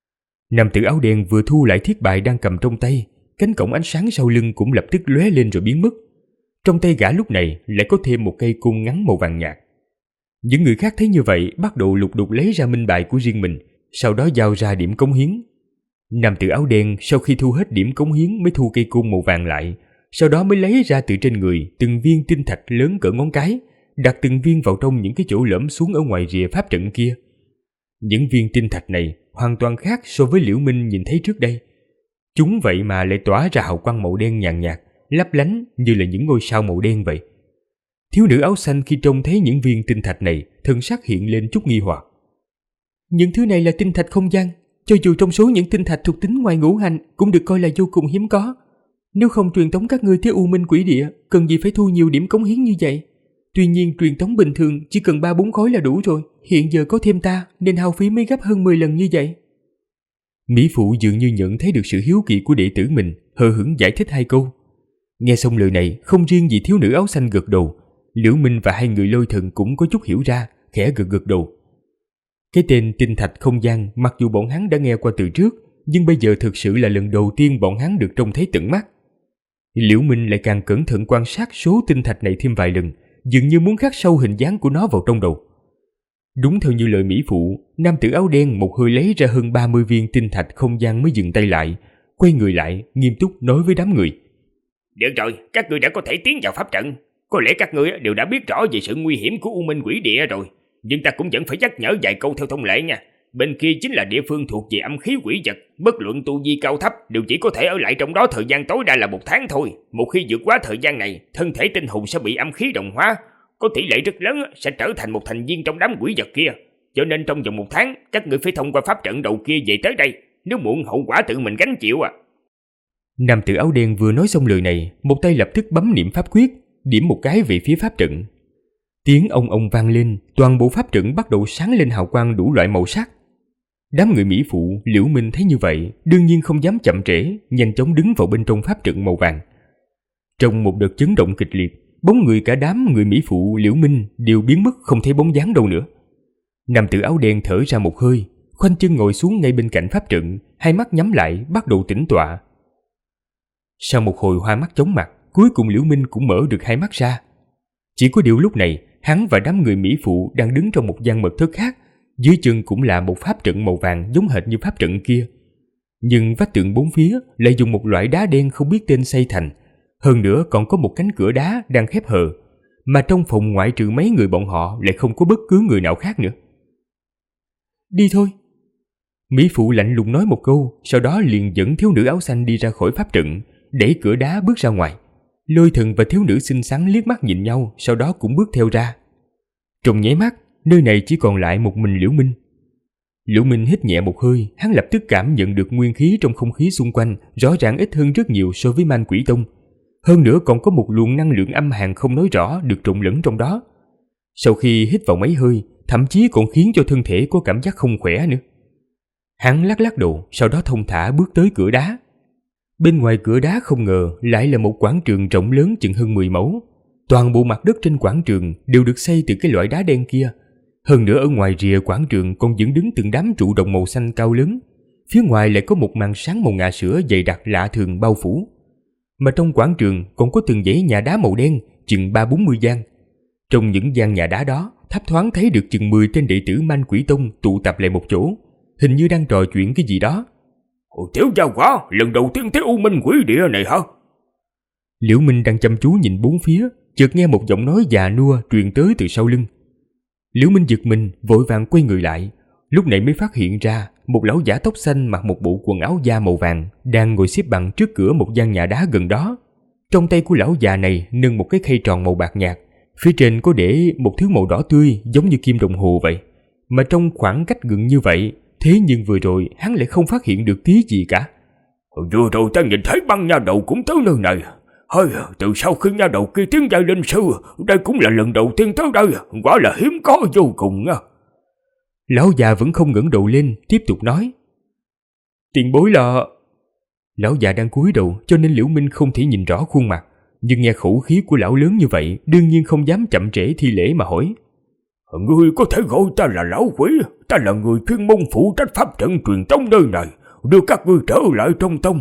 Nam tử áo đen vừa thu lại thiết bài đang cầm trong tay, cánh cổng ánh sáng sau lưng cũng lập tức lóe lên rồi biến mất. Trong tay gã lúc này lại có thêm một cây côn ngắn màu vàng nhạt. Những người khác thấy như vậy bắt đầu lục đục lấy ra minh bài của riêng mình, sau đó giao ra điểm cống hiến. Nam tử áo đen sau khi thu hết điểm cống hiến mới thu cây côn màu vàng lại, sau đó mới lấy ra từ trên người từng viên tinh thạch lớn cỡ ngón cái, đặt từng viên vào trong những cái chỗ lõm xuống ở ngoài rìa pháp trận kia. Những viên tinh thạch này hoàn toàn khác so với Liễu Minh nhìn thấy trước đây. Chúng vậy mà lại tỏa ra hào quang màu đen nhàn nhạt, lấp lánh như là những ngôi sao màu đen vậy. Thiếu nữ áo xanh khi trông thấy những viên tinh thạch này, thân sắc hiện lên chút nghi hoặc. Những thứ này là tinh thạch không gian, cho dù trong số những tinh thạch thuộc tính ngoài ngũ hành cũng được coi là vô cùng hiếm có. Nếu không truyền tống các ngươi tới U Minh Quỷ Địa, cần gì phải thu nhiều điểm cống hiến như vậy? Tuy nhiên truyền tống bình thường chỉ cần 3-4 khối là đủ rồi, hiện giờ có thêm ta nên hao phí mới gấp hơn 10 lần như vậy. Mỹ phụ dường như nhận thấy được sự hiếu kỳ của đệ tử mình, hờ hững giải thích 2 câu. Nghe xong lời này, không riêng gì thiếu nữ áo xanh gật đầu, Liễu Minh và 2 người Lôi Thần cũng có chút hiểu ra, khẽ gật đầu. Cái tên tinh thạch không gian mặc dù bọn hắn đã nghe qua từ trước, nhưng bây giờ thực sự là lần đầu tiên bọn hắn được trông thấy tận mắt. Liễu Minh lại càng cẩn thận quan sát số tinh thạch này thêm vài lần, dường như muốn khắc sâu hình dáng của nó vào trong đầu. Đúng theo như lời Mỹ phụ, nam tử áo đen một hơi lấy ra hơn 30 viên tinh thạch không gian mới dừng tay lại, quay người lại, nghiêm túc nói với đám người. Được rồi, các ngươi đã có thể tiến vào pháp trận. Có lẽ các ngươi đều đã biết rõ về sự nguy hiểm của U Minh Quỷ Địa rồi, nhưng ta cũng vẫn phải nhắc nhở vài câu theo thông lệ nha. Bên kia chính là địa phương thuộc về âm khí quỷ vật, bất luận tu vi cao thấp đều chỉ có thể ở lại trong đó thời gian tối đa là 1 tháng thôi. Một khi vượt quá thời gian này, thân thể tinh hồn sẽ bị âm khí đồng hóa, có tỷ lệ rất lớn sẽ trở thành một thành viên trong đám quỷ vật kia. Cho nên trong vòng 1 tháng, các ngươi phải thông qua pháp trận đầu kia về tới đây, nếu muộn hậu quả tự mình gánh chịu à. Nam tử áo đen vừa nói xong lời này, một tay lập tức bấm niệm pháp quyết, điểm một cái về phía pháp trận. Tiếng ông vang lên, toàn bộ pháp trận bắt đầu sáng lên hào quang đủ loại màu sắc. Đám người Mỹ phụ, Liễu Minh thấy như vậy, đương nhiên không dám chậm trễ, nhanh chóng đứng vào bên trong pháp trận màu vàng. Trong một đợt chấn động kịch liệt, bóng người cả đám người Mỹ phụ, Liễu Minh đều biến mất không thấy bóng dáng đâu nữa. Nam tử áo đen thở ra một hơi, khoanh chân ngồi xuống ngay bên cạnh pháp trận, hai mắt nhắm lại, bắt đầu tĩnh tọa. Sau một hồi hoa mắt chóng mặt, cuối cùng Liễu Minh cũng mở được hai mắt ra. Chỉ có điều lúc này, hắn và đám người Mỹ phụ đang đứng trong một gian mật thất khác, dưới chân cũng là một pháp trận màu vàng giống hệt như pháp trận kia. Nhưng vách tường bốn phía lại dùng một loại đá đen không biết tên xây thành, hơn nữa còn có một cánh cửa đá đang khép hờ, mà trong phòng ngoại trừ mấy người bọn họ lại không có bất cứ người nào khác nữa. Đi thôi. Mỹ phụ lạnh lùng nói một câu, sau đó liền dẫn thiếu nữ áo xanh đi ra khỏi pháp trận, đẩy cửa đá bước ra ngoài. Lôi Thần và thiếu nữ xinh xắn liếc mắt nhìn nhau, sau đó cũng bước theo ra. Trong nháy mắt, nơi này chỉ còn lại một mình Liễu Minh. Liễu Minh hít nhẹ một hơi, hắn lập tức cảm nhận được nguyên khí trong không khí xung quanh rõ ràng ít hơn rất nhiều so với Man Quỷ Tông. Hơn nữa còn có một luồng năng lượng âm hàn không nói rõ được trộn lẫn trong đó. Sau khi hít vào mấy hơi, thậm chí còn khiến cho thân thể có cảm giác không khỏe nữa. Hắn lắc đầu, sau đó thông thả bước tới cửa đá. Bên ngoài cửa đá không ngờ lại là một quảng trường rộng lớn chừng hơn 10 mẫu. Toàn bộ mặt đất trên quảng trường đều được xây từ cái loại đá đen kia. Hơn nữa ở ngoài rìa quảng trường còn dựng đứng từng đám trụ đồng màu xanh cao lớn. Phía ngoài lại có một màn sáng màu ngà sữa dày đặc lạ thường bao phủ. Mà trong quảng trường còn có từng dãy nhà đá màu đen chừng 30-40 gian. Trong những gian nhà đá đó, thấp thoáng thấy được chừng 10 tên đệ tử Man Quỷ Tông tụ tập lại một chỗ, hình như đang trò chuyện cái gì đó. Thiếu gia quả, lần đầu tiên thấy U Minh Quỷ Địa này hả? Liễu Minh đang chăm chú nhìn bốn phía, chợt nghe một giọng nói già nua truyền tới từ sau lưng. Liễu Minh giật mình, vội vàng quay người lại, lúc này mới phát hiện ra một lão giả tóc xanh mặc một bộ quần áo da màu vàng đang ngồi xếp bằng trước cửa một gian nhà đá gần đó. Trong tay của lão già này nâng một cái khay tròn màu bạc nhạt, phía trên có để một thứ màu đỏ tươi giống như kim đồng hồ vậy. Mà trong khoảng cách gần như vậy, thế nhưng vừa rồi hắn lại không phát hiện được tí gì cả. Vừa rồi ta nhìn thấy băng nha đầu cũng tới nơi này. Từ sau khi nha đầu kia tiến giai linh sư, đây cũng là lần đầu tiên tới đây, quả là hiếm có vô cùng nha. Lão già vẫn không ngẩng đầu lên, tiếp tục nói. Tiền bối là... Lão già đang cúi đầu cho nên Liễu Minh không thể nhìn rõ khuôn mặt, nhưng nghe khẩu khí của lão lớn như vậy, đương nhiên không dám chậm trễ thi lễ mà hỏi. Ngươi có thể gọi ta là lão quỷ, ta là người chuyên môn phụ trách pháp trận truyền tống nơi này, đưa các ngươi trở lại trong tông.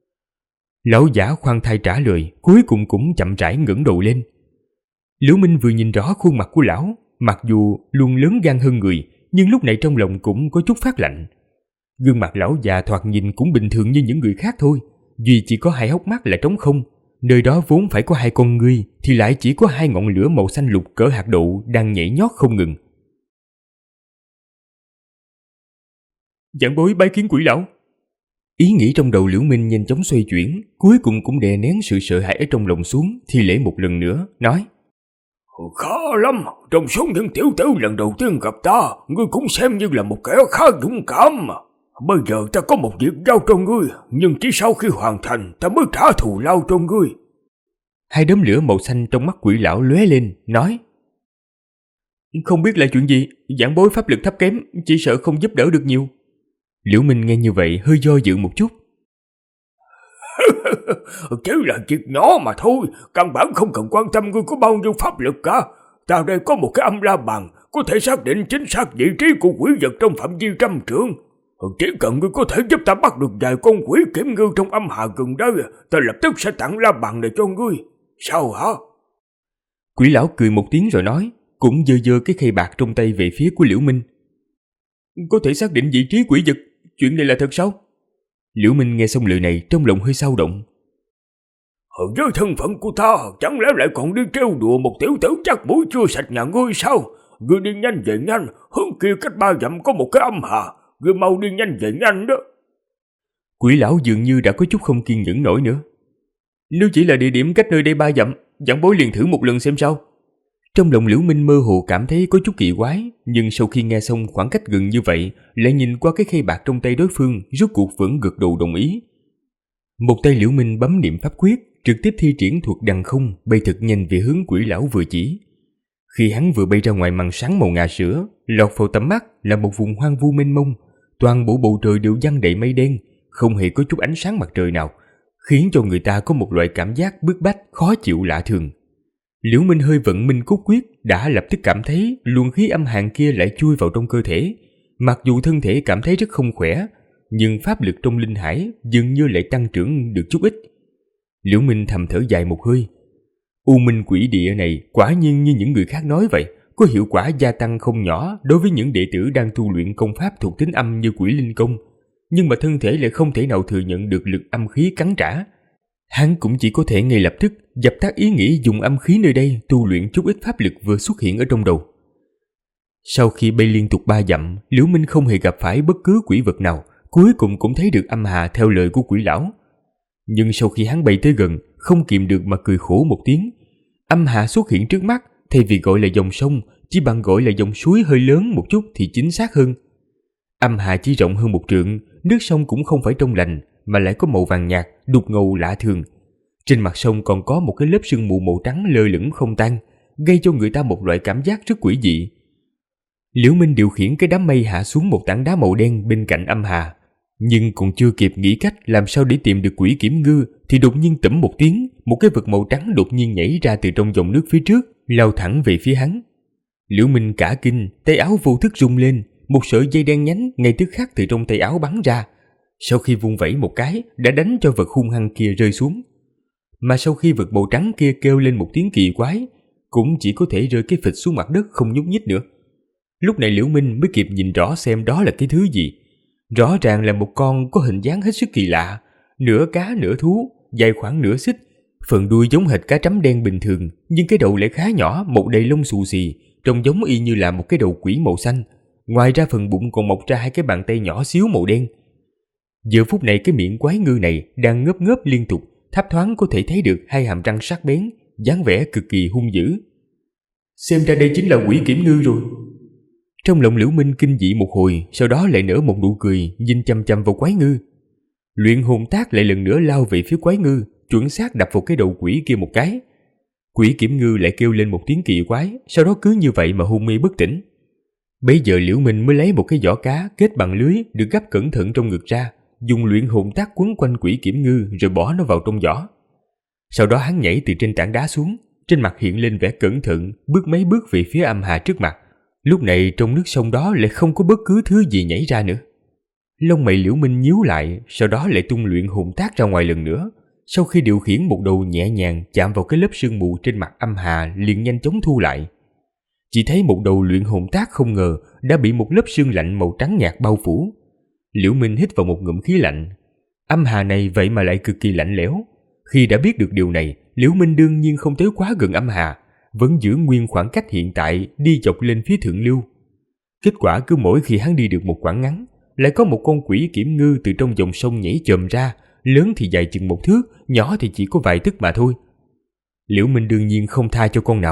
Lão giả khoan thai trả lời, cuối cùng cũng chậm rãi ngẩng đầu lên. Liễu Minh vừa nhìn rõ khuôn mặt của lão, mặc dù luôn lớn gan hơn người, nhưng lúc này trong lòng cũng có chút phát lạnh. Gương mặt lão già thoạt nhìn cũng bình thường như những người khác thôi, duy chỉ có hai hốc mắt là trống không, nơi đó vốn phải có hai con ngươi thì lại chỉ có hai ngọn lửa màu xanh lục cỡ hạt đậu đang nhảy nhót không ngừng. Giảng bối bái kiến quỷ lão. Ý nghĩ trong đầu Liễu Minh nhanh chóng xoay chuyển, cuối cùng cũng đè nén sự sợ hãi ở trong lòng xuống, thi lễ một lần nữa, nói. Khó lắm, trong số những tiểu tử lần đầu tiên gặp ta, ngươi cũng xem như là một kẻ khá dũng cảm mà. Bây giờ ta có một việc giao cho ngươi, nhưng chỉ sau khi hoàn thành ta mới trả thù lao cho ngươi. Hai đốm lửa màu xanh trong mắt quỷ lão lóe lên, nói: Không biết là chuyện gì, giảng bối pháp lực thấp kém, chỉ sợ không giúp đỡ được nhiều. Liễu Minh nghe như vậy hơi do dự một chút. Chỉ là việc nhỏ mà thôi, căn bản không cần quan tâm ngươi có bao nhiêu pháp lực cả. Ta đây có một cái âm la bàn, có thể xác định chính xác vị trí của quỷ vật trong phạm vi 100 trượng. Chỉ cần ngươi có thể giúp ta bắt được vài con quỷ kiểm ngư trong âm hà gần đây, ta lập tức sẽ tặng la bàn này cho ngươi. Sao hả? Quỷ lão cười một tiếng rồi nói, cũng giơ giơ cái khay bạc trong tay về phía của Liễu Minh. Có thể xác định vị trí quỷ vật, chuyện này là thật sao? Liễu Minh nghe xong lời này trong lòng hơi xao động. Với thân phận của ta, chẳng lẽ lại còn đi trêu đùa một tiểu tử chắc mũi chưa sạch nhà ngươi sao? Ngươi đi nhanh về nhanh, hướng kia cách 3 dặm có một cái âm hà, ngươi mau đi nhanh về nhanh đó. Quỷ lão dường như đã có chút không kiên nhẫn nổi nữa. Nếu chỉ là địa điểm cách nơi đây 3 dặm, giảng bối liền thử một lần xem sao. Trong lòng Liễu Minh mơ hồ cảm thấy có chút kỳ quái, nhưng sau khi nghe xong khoảng cách gần như vậy, lại nhìn qua cái khay bạc trong tay đối phương, rốt cuộc vẫn gật đầu đồng ý. Một tay Liễu Minh bấm niệm pháp quyết, trực tiếp thi triển thuật đằng không, bay thật nhanh về hướng quỷ lão vừa chỉ. Khi hắn vừa bay ra ngoài màn sáng màu ngà sữa, lọt vào tầm mắt là một vùng hoang vu mênh mông, toàn bộ bầu trời đều giăng đầy mây đen, không hề có chút ánh sáng mặt trời nào, khiến cho người ta có một loại cảm giác bức bách, khó chịu lạ thường. Liễu Minh hơi vận minh cốt quyết, đã lập tức cảm thấy luồng khí âm hàn kia lại chui vào trong cơ thể. Mặc dù thân thể cảm thấy rất không khỏe, nhưng pháp lực trong linh hải dường như lại tăng trưởng được chút ít. Liễu Minh thầm thở dài một hơi. U Minh Quỷ Địa này quả nhiên như những người khác nói vậy, có hiệu quả gia tăng không nhỏ đối với những đệ tử đang tu luyện công pháp thuộc tính âm như Quỷ Linh Công, nhưng mà thân thể lại không thể nào thừa nhận được lực âm khí cắn trả. Hắn cũng chỉ có thể ngay lập tức dập tắt ý nghĩ dùng âm khí nơi đây tu luyện chút ít pháp lực vừa xuất hiện ở trong đầu. Sau khi bay liên tục 3 dặm, Liễu Minh không hề gặp phải bất cứ quỷ vật nào, cuối cùng cũng thấy được âm hà theo lời của quỷ lão. Nhưng sau khi hắn bay tới gần, không kìm được mà cười khổ một tiếng. Âm hà xuất hiện trước mắt, thay vì gọi là dòng sông, chỉ bằng gọi là dòng suối hơi lớn một chút thì chính xác hơn. Âm hà chỉ rộng hơn 1 trượng, nước sông cũng không phải trong lành, mà lại có màu vàng nhạt, đục ngầu lạ thường. Trên mặt sông còn có một cái lớp sương mù màu trắng lơ lửng không tan, gây cho người ta một loại cảm giác rất quỷ dị. Liễu Minh điều khiển cái đám mây hạ xuống một tảng đá màu đen bên cạnh âm hà, nhưng còn chưa kịp nghĩ cách làm sao để tìm được quỷ kiểm ngư thì đột nhiên tẩm một tiếng, một cái vật màu trắng đột nhiên nhảy ra từ trong dòng nước phía trước, lao thẳng về phía hắn. Liễu Minh cả kinh, tay áo vô thức rung lên, một sợi dây đen nhánh ngay tức khắc từ trong tay áo bắn ra. Sau khi vung vẩy một cái, đã đánh cho vật hung hăng kia rơi xuống. Mà sau khi vật màu trắng kia kêu lên một tiếng kỳ quái, cũng chỉ có thể rơi cái phịch xuống mặt đất không nhúc nhích nữa. Lúc này Liễu Minh mới kịp nhìn rõ xem đó là cái thứ gì. Rõ ràng là một con có hình dáng hết sức kỳ lạ, nửa cá nửa thú, dài khoảng nửa xích, phần đuôi giống hệt cá trắm đen bình thường, nhưng cái đầu lại khá nhỏ, mọc đầy lông xù xì, trông giống y như là một cái đầu quỷ màu xanh. Ngoài ra phần bụng còn mọc ra 2 cái bàn tay nhỏ xíu màu đen. Giờ phút này cái miệng quái ngư này đang ngớp ngớp liên tục, thấp thoáng có thể thấy được 2 hàm răng sắc bén, dáng vẻ cực kỳ hung dữ. Xem ra đây chính là quỷ kiểm ngư rồi. Trong lòng Liễu Minh kinh dị một hồi, sau đó lại nở một nụ cười, nhìn chăm chăm vào quái ngư. Luyện hồn tác lại lần nữa lao về phía quái ngư, chuẩn xác đập vào cái đầu quỷ kia một cái. Quỷ kiểm ngư lại kêu lên một tiếng kỳ quái, sau đó cứ như vậy mà hôn mê bất tỉnh. Bây giờ Liễu Minh mới lấy một cái giỏ cá kết bằng lưới được gấp cẩn thận trong ngực ra, dùng luyện hồn tác quấn quanh quỷ kiểm ngư rồi bỏ nó vào trong giỏ. Sau đó hắn nhảy từ trên tảng đá xuống, trên mặt hiện lên vẻ cẩn thận, bước mấy bước về phía âm hà trước mặt. Lúc này trong nước sông đó lại không có bất cứ thứ gì nhảy ra nữa. Lông mày Liễu Minh nhíu lại, sau đó lại tung luyện hồn tác ra ngoài lần nữa. Sau khi điều khiển một đầu nhẹ nhàng chạm vào cái lớp sương mù trên mặt âm hà, liền nhanh chóng thu lại. Chỉ thấy một đầu luyện hồn tác không ngờ đã bị một lớp sương lạnh màu trắng nhạt bao phủ. Liễu Minh hít vào một ngụm khí lạnh. Âm hà này vậy mà lại cực kỳ lạnh lẽo. Khi đã biết được điều này, Liễu Minh đương nhiên không tới quá gần âm hà, vẫn giữ nguyên khoảng cách hiện tại đi dọc lên phía thượng lưu. Kết quả cứ mỗi khi hắn đi được một quãng ngắn, lại có một con quỷ kiểm ngư từ trong dòng sông nhảy chồm ra, lớn thì dài chừng 1 thước, nhỏ thì chỉ có vài tấc mà thôi. Liễu Minh đương nhiên không tha cho con nào,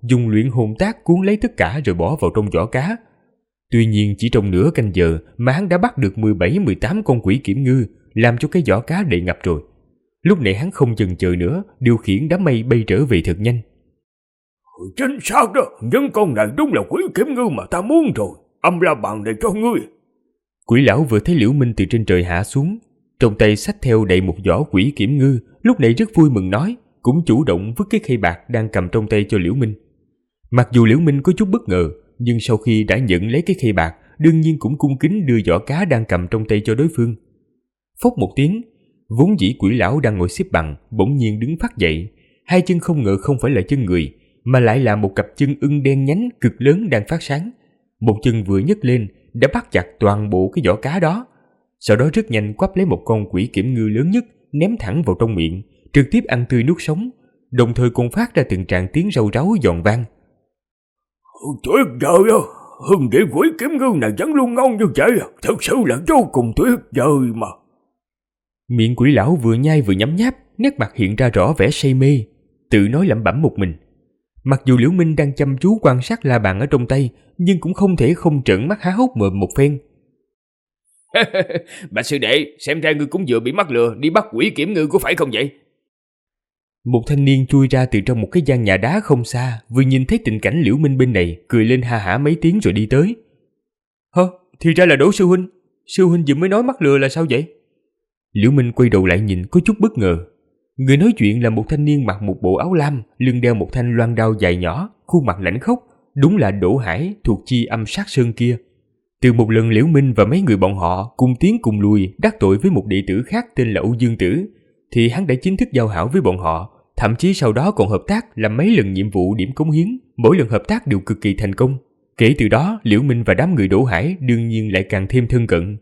dùng luyện hồn tác cuốn lấy tất cả rồi bỏ vào trong giỏ cá. Tuy nhiên chỉ trong nửa canh giờ mà hắn đã bắt được 17-18 con quỷ kiểm ngư, làm cho cái giỏ cá đầy ngập rồi. Lúc này hắn không chần chờ nữa, điều khiển đám mây bay trở về thật nhanh. Chính xác đó, những con này đúng là quỷ kiểm ngư mà ta muốn rồi. Âm la bàn này cho ngươi. Quỷ lão vừa thấy Liễu Minh từ trên trời hạ xuống, trong tay xách theo đầy một giỏ quỷ kiểm ngư, lúc này rất vui mừng nói, cũng chủ động vứt cái khay bạc đang cầm trong tay cho Liễu Minh. Mặc dù Liễu Minh có chút bất ngờ, nhưng sau khi đã nhận lấy cái khay bạc, đương nhiên cũng cung kính đưa giỏ cá đang cầm trong tay cho đối phương. Phốc một tiếng, vốn dĩ quỷ lão đang ngồi xếp bằng bỗng nhiên đứng phắt dậy, hai chân không ngờ không phải là chân người, mà lại là một cặp chân ưng đen nhánh cực lớn đang phát sáng. Một chân vừa nhấc lên đã bắt chặt toàn bộ cái giỏ cá đó, sau đó rất nhanh quắp lấy một con quỷ kiểm ngư lớn nhất ném thẳng vào trong miệng, trực tiếp ăn tươi nuốt sống, đồng thời còn phát ra từng tràng tiếng râu ráu giòn vang. Tuyệt vời á, hương vị quỷ kiểm ngư này vẫn luôn ngon như vậy, thật sự là vô cùng tuyệt vời mà. Miệng quỷ lão vừa nhai vừa nhấm nháp, nét mặt hiện ra rõ vẻ say mê, tự nói lẩm bẩm một mình. Mặc dù Liễu Minh đang chăm chú quan sát la bàn ở trong tay, nhưng cũng không thể không trợn mắt há hốc mồm một phen. Bạch sư đệ, xem ra ngươi cũng vừa bị mắc lừa đi bắt quỷ kiểm ngư có phải không vậy? Một thanh niên chui ra từ trong một cái gian nhà đá không xa, vừa nhìn thấy tình cảnh Liễu Minh bên này, cười lên ha hả mấy tiếng rồi đi tới. Hơ, thì ra là Đỗ sư huynh. Sư huynh vừa mới nói mắc lừa là sao vậy? Liễu Minh quay đầu lại nhìn có chút bất ngờ. Người nói chuyện là một thanh niên mặc một bộ áo lam, lưng đeo một thanh loan đao dài nhỏ, khuôn mặt lãnh khốc, đúng là Đỗ Hải thuộc chi Âm Sát Sơn kia. Từ một lần Liễu Minh và mấy người bọn họ cùng tiến cùng lùi đắc tội với một đệ tử khác tên là Âu Dương Tử, thì hắn đã chính thức giao hảo với bọn họ, thậm chí sau đó còn hợp tác làm mấy lần nhiệm vụ điểm cống hiến, mỗi lần hợp tác đều cực kỳ thành công. Kể từ đó, Liễu Minh và đám người Đỗ Hải đương nhiên lại càng thêm thân cận.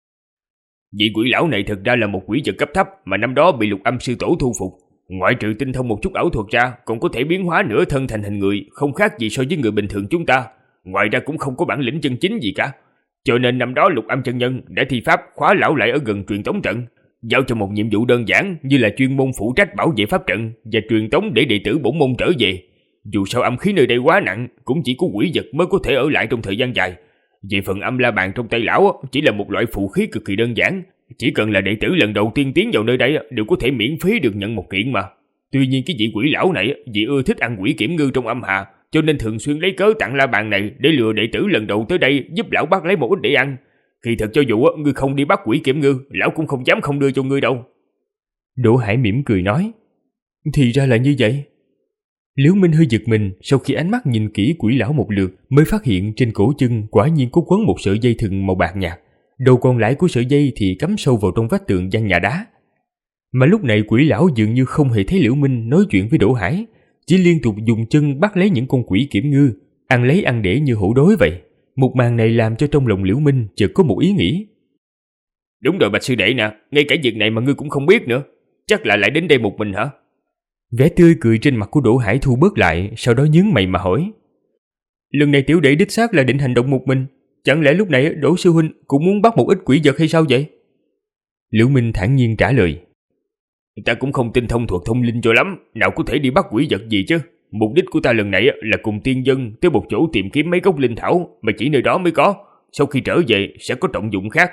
Vị quỷ lão này thực ra là một quỷ vật cấp thấp mà năm đó bị Lục Âm sư tổ thu phục. Ngoại trừ tinh thông một chút ảo thuật ra, còn có thể biến hóa nửa thân thành hình người, không khác gì so với người bình thường chúng ta. Ngoài ra cũng không có bản lĩnh chân chính gì cả. Cho nên năm đó Lục Âm chân nhân đã thi pháp khóa lão lại ở gần truyền tống trận, giao cho một nhiệm vụ đơn giản như là chuyên môn phụ trách bảo vệ pháp trận và truyền tống để đệ tử bổn môn trở về. Dù sao âm khí nơi đây quá nặng, cũng chỉ có quỷ vật mới có thể ở lại trong thời gian dài. Về phần âm la bàn trong tay lão chỉ là một loại phù khí cực kỳ đơn giản, chỉ cần là đệ tử lần đầu tiên tiến vào nơi đây đều có thể miễn phí được nhận một kiện mà. Tuy nhiên cái vị quỷ lão này vì ưa thích ăn quỷ kiểm ngư trong âm hà, cho nên thường xuyên lấy cớ tặng la bàn này để lừa đệ tử lần đầu tới đây giúp lão bắt lấy một ít để ăn. Kỳ thật cho dù ngươi không đi bắt quỷ kiểm ngư, lão cũng không dám không đưa cho ngươi đâu. Đỗ Hải mỉm cười nói, thì ra là như vậy. Liễu Minh hơi giật mình, sau khi ánh mắt nhìn kỹ quỷ lão một lượt mới phát hiện trên cổ chân quả nhiên có quấn một sợi dây thừng màu bạc nhạt, đầu còn lại của sợi dây thì cắm sâu vào trong vách tường gian nhà đá. Mà lúc này quỷ lão dường như không hề thấy Liễu Minh nói chuyện với Đỗ Hải, chỉ liên tục dùng chân bắt lấy những con quỷ kiểm ngư, ăn lấy ăn để như hổ đói vậy. Một màn này làm cho trong lòng Liễu Minh chợt có một ý nghĩ. Đúng rồi Bạch sư đệ nè, ngay cả việc này mà ngươi cũng không biết nữa, chắc là lại đến đây một mình hả? Vẻ tươi cười trên mặt của Đỗ Hải thu bớt lại, sau đó nhướng mày mà hỏi, lần này tiểu đệ đích xác là định hành động một mình, chẳng lẽ lúc này Đỗ sư huynh cũng muốn bắt một ít quỷ vật hay sao vậy? Liễu Minh thản nhiên trả lời, ta cũng không tinh thông thuật thông linh cho lắm, nào có thể đi bắt quỷ vật gì chứ. Mục đích của ta lần này là cùng tiên dân tới một chỗ tìm kiếm mấy gốc linh thảo mà chỉ nơi đó mới có, sau khi trở về sẽ có trọng dụng khác.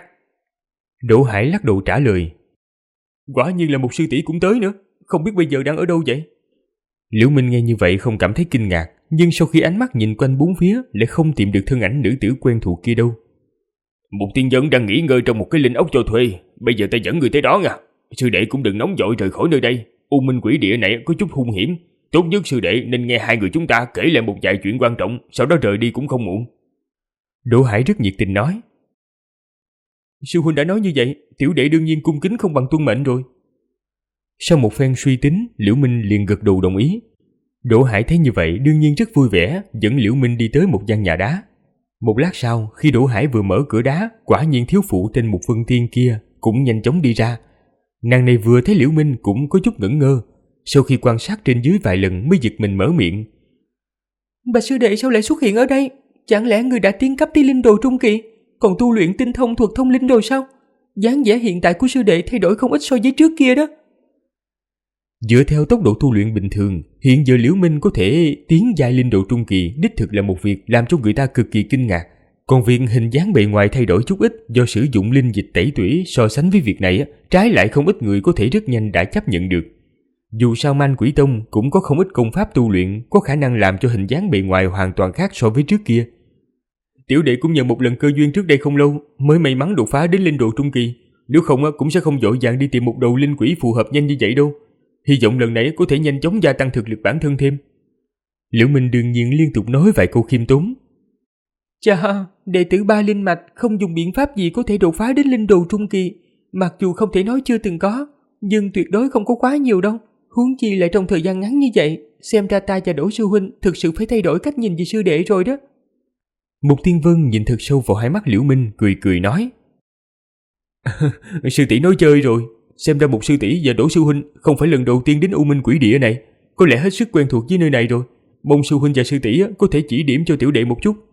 Đỗ Hải lắc đầu trả lời, quả nhiên là một sư tỷ cũng tới nữa, không biết bây giờ đang ở đâu vậy? Liễu Minh nghe như vậy không cảm thấy kinh ngạc, nhưng sau khi ánh mắt nhìn quanh bốn phía lại không tìm được thân ảnh nữ tử quen thuộc kia đâu. Một tiên dân đang nghỉ ngơi trong một cái linh ốc cho thuê, bây giờ ta dẫn người tới đó nha. Sư đệ cũng đừng nóng vội rời khỏi nơi đây, U Minh quỷ địa này có chút hung hiểm, tốt nhất sư đệ nên nghe hai người chúng ta kể lại một vài chuyện quan trọng, sau đó rời đi cũng không muộn. Đỗ Hải rất nhiệt tình nói, sư huynh đã nói như vậy, tiểu đệ đương nhiên cung kính không bằng tuân mệnh rồi. Sau một phen suy tính, Liễu Minh liền gật đầu đồng ý. Đỗ Hải thấy như vậy đương nhiên rất vui vẻ, dẫn Liễu Minh đi tới một gian nhà đá. Một lát sau, khi Đỗ Hải vừa mở cửa đá, quả nhiên thiếu phụ tên Mục Vân Tiên kia cũng nhanh chóng đi ra. Nàng này vừa thấy Liễu Minh cũng có chút ngẩn ngơ, sau khi quan sát trên dưới vài lần mới giật mình mở miệng. Bạch sư đệ sao lại xuất hiện ở đây? Chẳng lẽ người đã tiến cấp tới linh đồ trung kỳ, còn tu luyện tinh thông thuật thông linh rồi sao? Dáng vẻ hiện tại của sư đệ thay đổi không ít so với trước kia đó. Dựa theo tốc độ tu luyện bình thường, hiện giờ Liễu Minh có thể tiến giai linh độ trung kỳ đích thực là một việc làm cho người ta cực kỳ kinh ngạc. Còn việc hình dáng bề ngoài thay đổi chút ít do sử dụng linh dịch tẩy tủy so sánh với việc này, trái lại không ít người có thể rất nhanh đã chấp nhận được. Dù sao Man Quỷ Tông cũng có không ít công pháp tu luyện có khả năng làm cho hình dáng bề ngoài hoàn toàn khác so với trước kia. Tiểu đệ cũng nhận một lần cơ duyên trước đây không lâu mới may mắn đột phá đến linh độ trung kỳ, nếu không cũng sẽ không vội vàng đi tìm một đầu linh quỷ phù hợp nhanh như vậy đâu. Hy vọng lần này có thể nhanh chóng gia tăng thực lực bản thân thêm. Liễu Minh đương nhiên liên tục nói vài câu khiêm tốn. Chà, đệ tử Ba Linh Mạch không dùng biện pháp gì có thể đột phá đến linh đồ trung kỳ, mặc dù không thể nói chưa từng có, nhưng tuyệt đối không có quá nhiều đâu. Huống chi lại trong thời gian ngắn như vậy, xem ra ta và Đỗ sư huynh thực sự phải thay đổi cách nhìn về sư đệ rồi đó. Mục Tiên Vân nhìn thật sâu vào hai mắt Liễu Minh, cười cười nói. Sư tỷ nói chơi rồi, xem ra Mục sư tỷ và Đỗ sư huynh không phải lần đầu tiên đến U Minh Quỷ Địa này, có lẽ hết sức quen thuộc với nơi này rồi. Mong sư huynh và sư tỷ có thể chỉ điểm cho tiểu đệ một chút.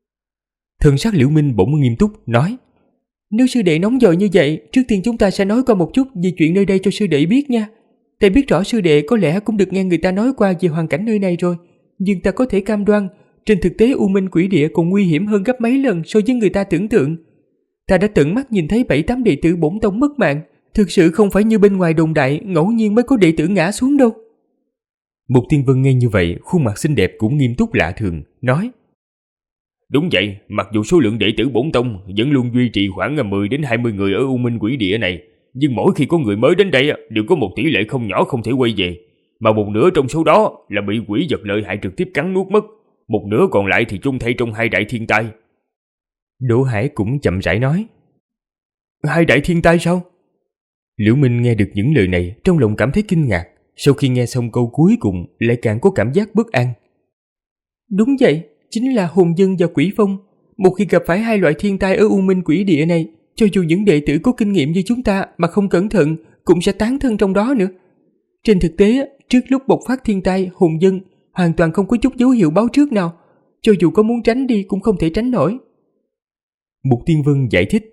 Thần sắc Liễu Minh bỗng nghiêm túc nói. Nếu sư đệ nóng vội như vậy, trước tiên chúng ta sẽ nói qua một chút về chuyện nơi đây cho sư đệ biết nha. Ta biết rõ sư đệ có lẽ cũng được nghe người ta nói qua về hoàn cảnh nơi này rồi, nhưng ta có thể cam đoan, trên thực tế U Minh Quỷ Địa còn nguy hiểm hơn gấp mấy lần so với người ta tưởng tượng. Ta đã tận mắt nhìn thấy 7-8 đệ tử bổn tông mất mạng, thực sự không phải như bên ngoài đồn đại ngẫu nhiên mới có đệ tử ngã xuống đâu. Mục Tiên Vân nghe như vậy, khuôn mặt xinh đẹp cũng nghiêm túc lạ thường, nói. Đúng vậy, mặc dù số lượng đệ tử bổn tông vẫn luôn duy trì khoảng 10 đến 20 người ở U Minh Quỷ Địa này, nhưng mỗi khi có người mới đến đây đều có một tỷ lệ không nhỏ không thể quay về, mà một nửa trong số đó là bị quỷ vật lợi hại trực tiếp cắn nuốt mất, một nửa còn lại thì chung thay trong hai đại thiên tai. Đỗ Hải cũng chậm rãi nói. Hai đại thiên tai sao? Liễu Minh nghe được những lời này trong lòng cảm thấy kinh ngạc, sau khi nghe xong câu cuối cùng lại càng có cảm giác bất an. Đúng vậy, chính là hồn dân và quỷ phong. Một khi gặp phải hai loại thiên tai ở U Minh Quỷ Địa này, cho dù những đệ tử có kinh nghiệm như chúng ta mà không cẩn thận cũng sẽ tán thân trong đó nữa. Trên thực tế, trước lúc bộc phát thiên tai, hồn dân hoàn toàn không có chút dấu hiệu báo trước nào, cho dù có muốn tránh đi cũng không thể tránh nổi. Mục Tiên Vân giải thích.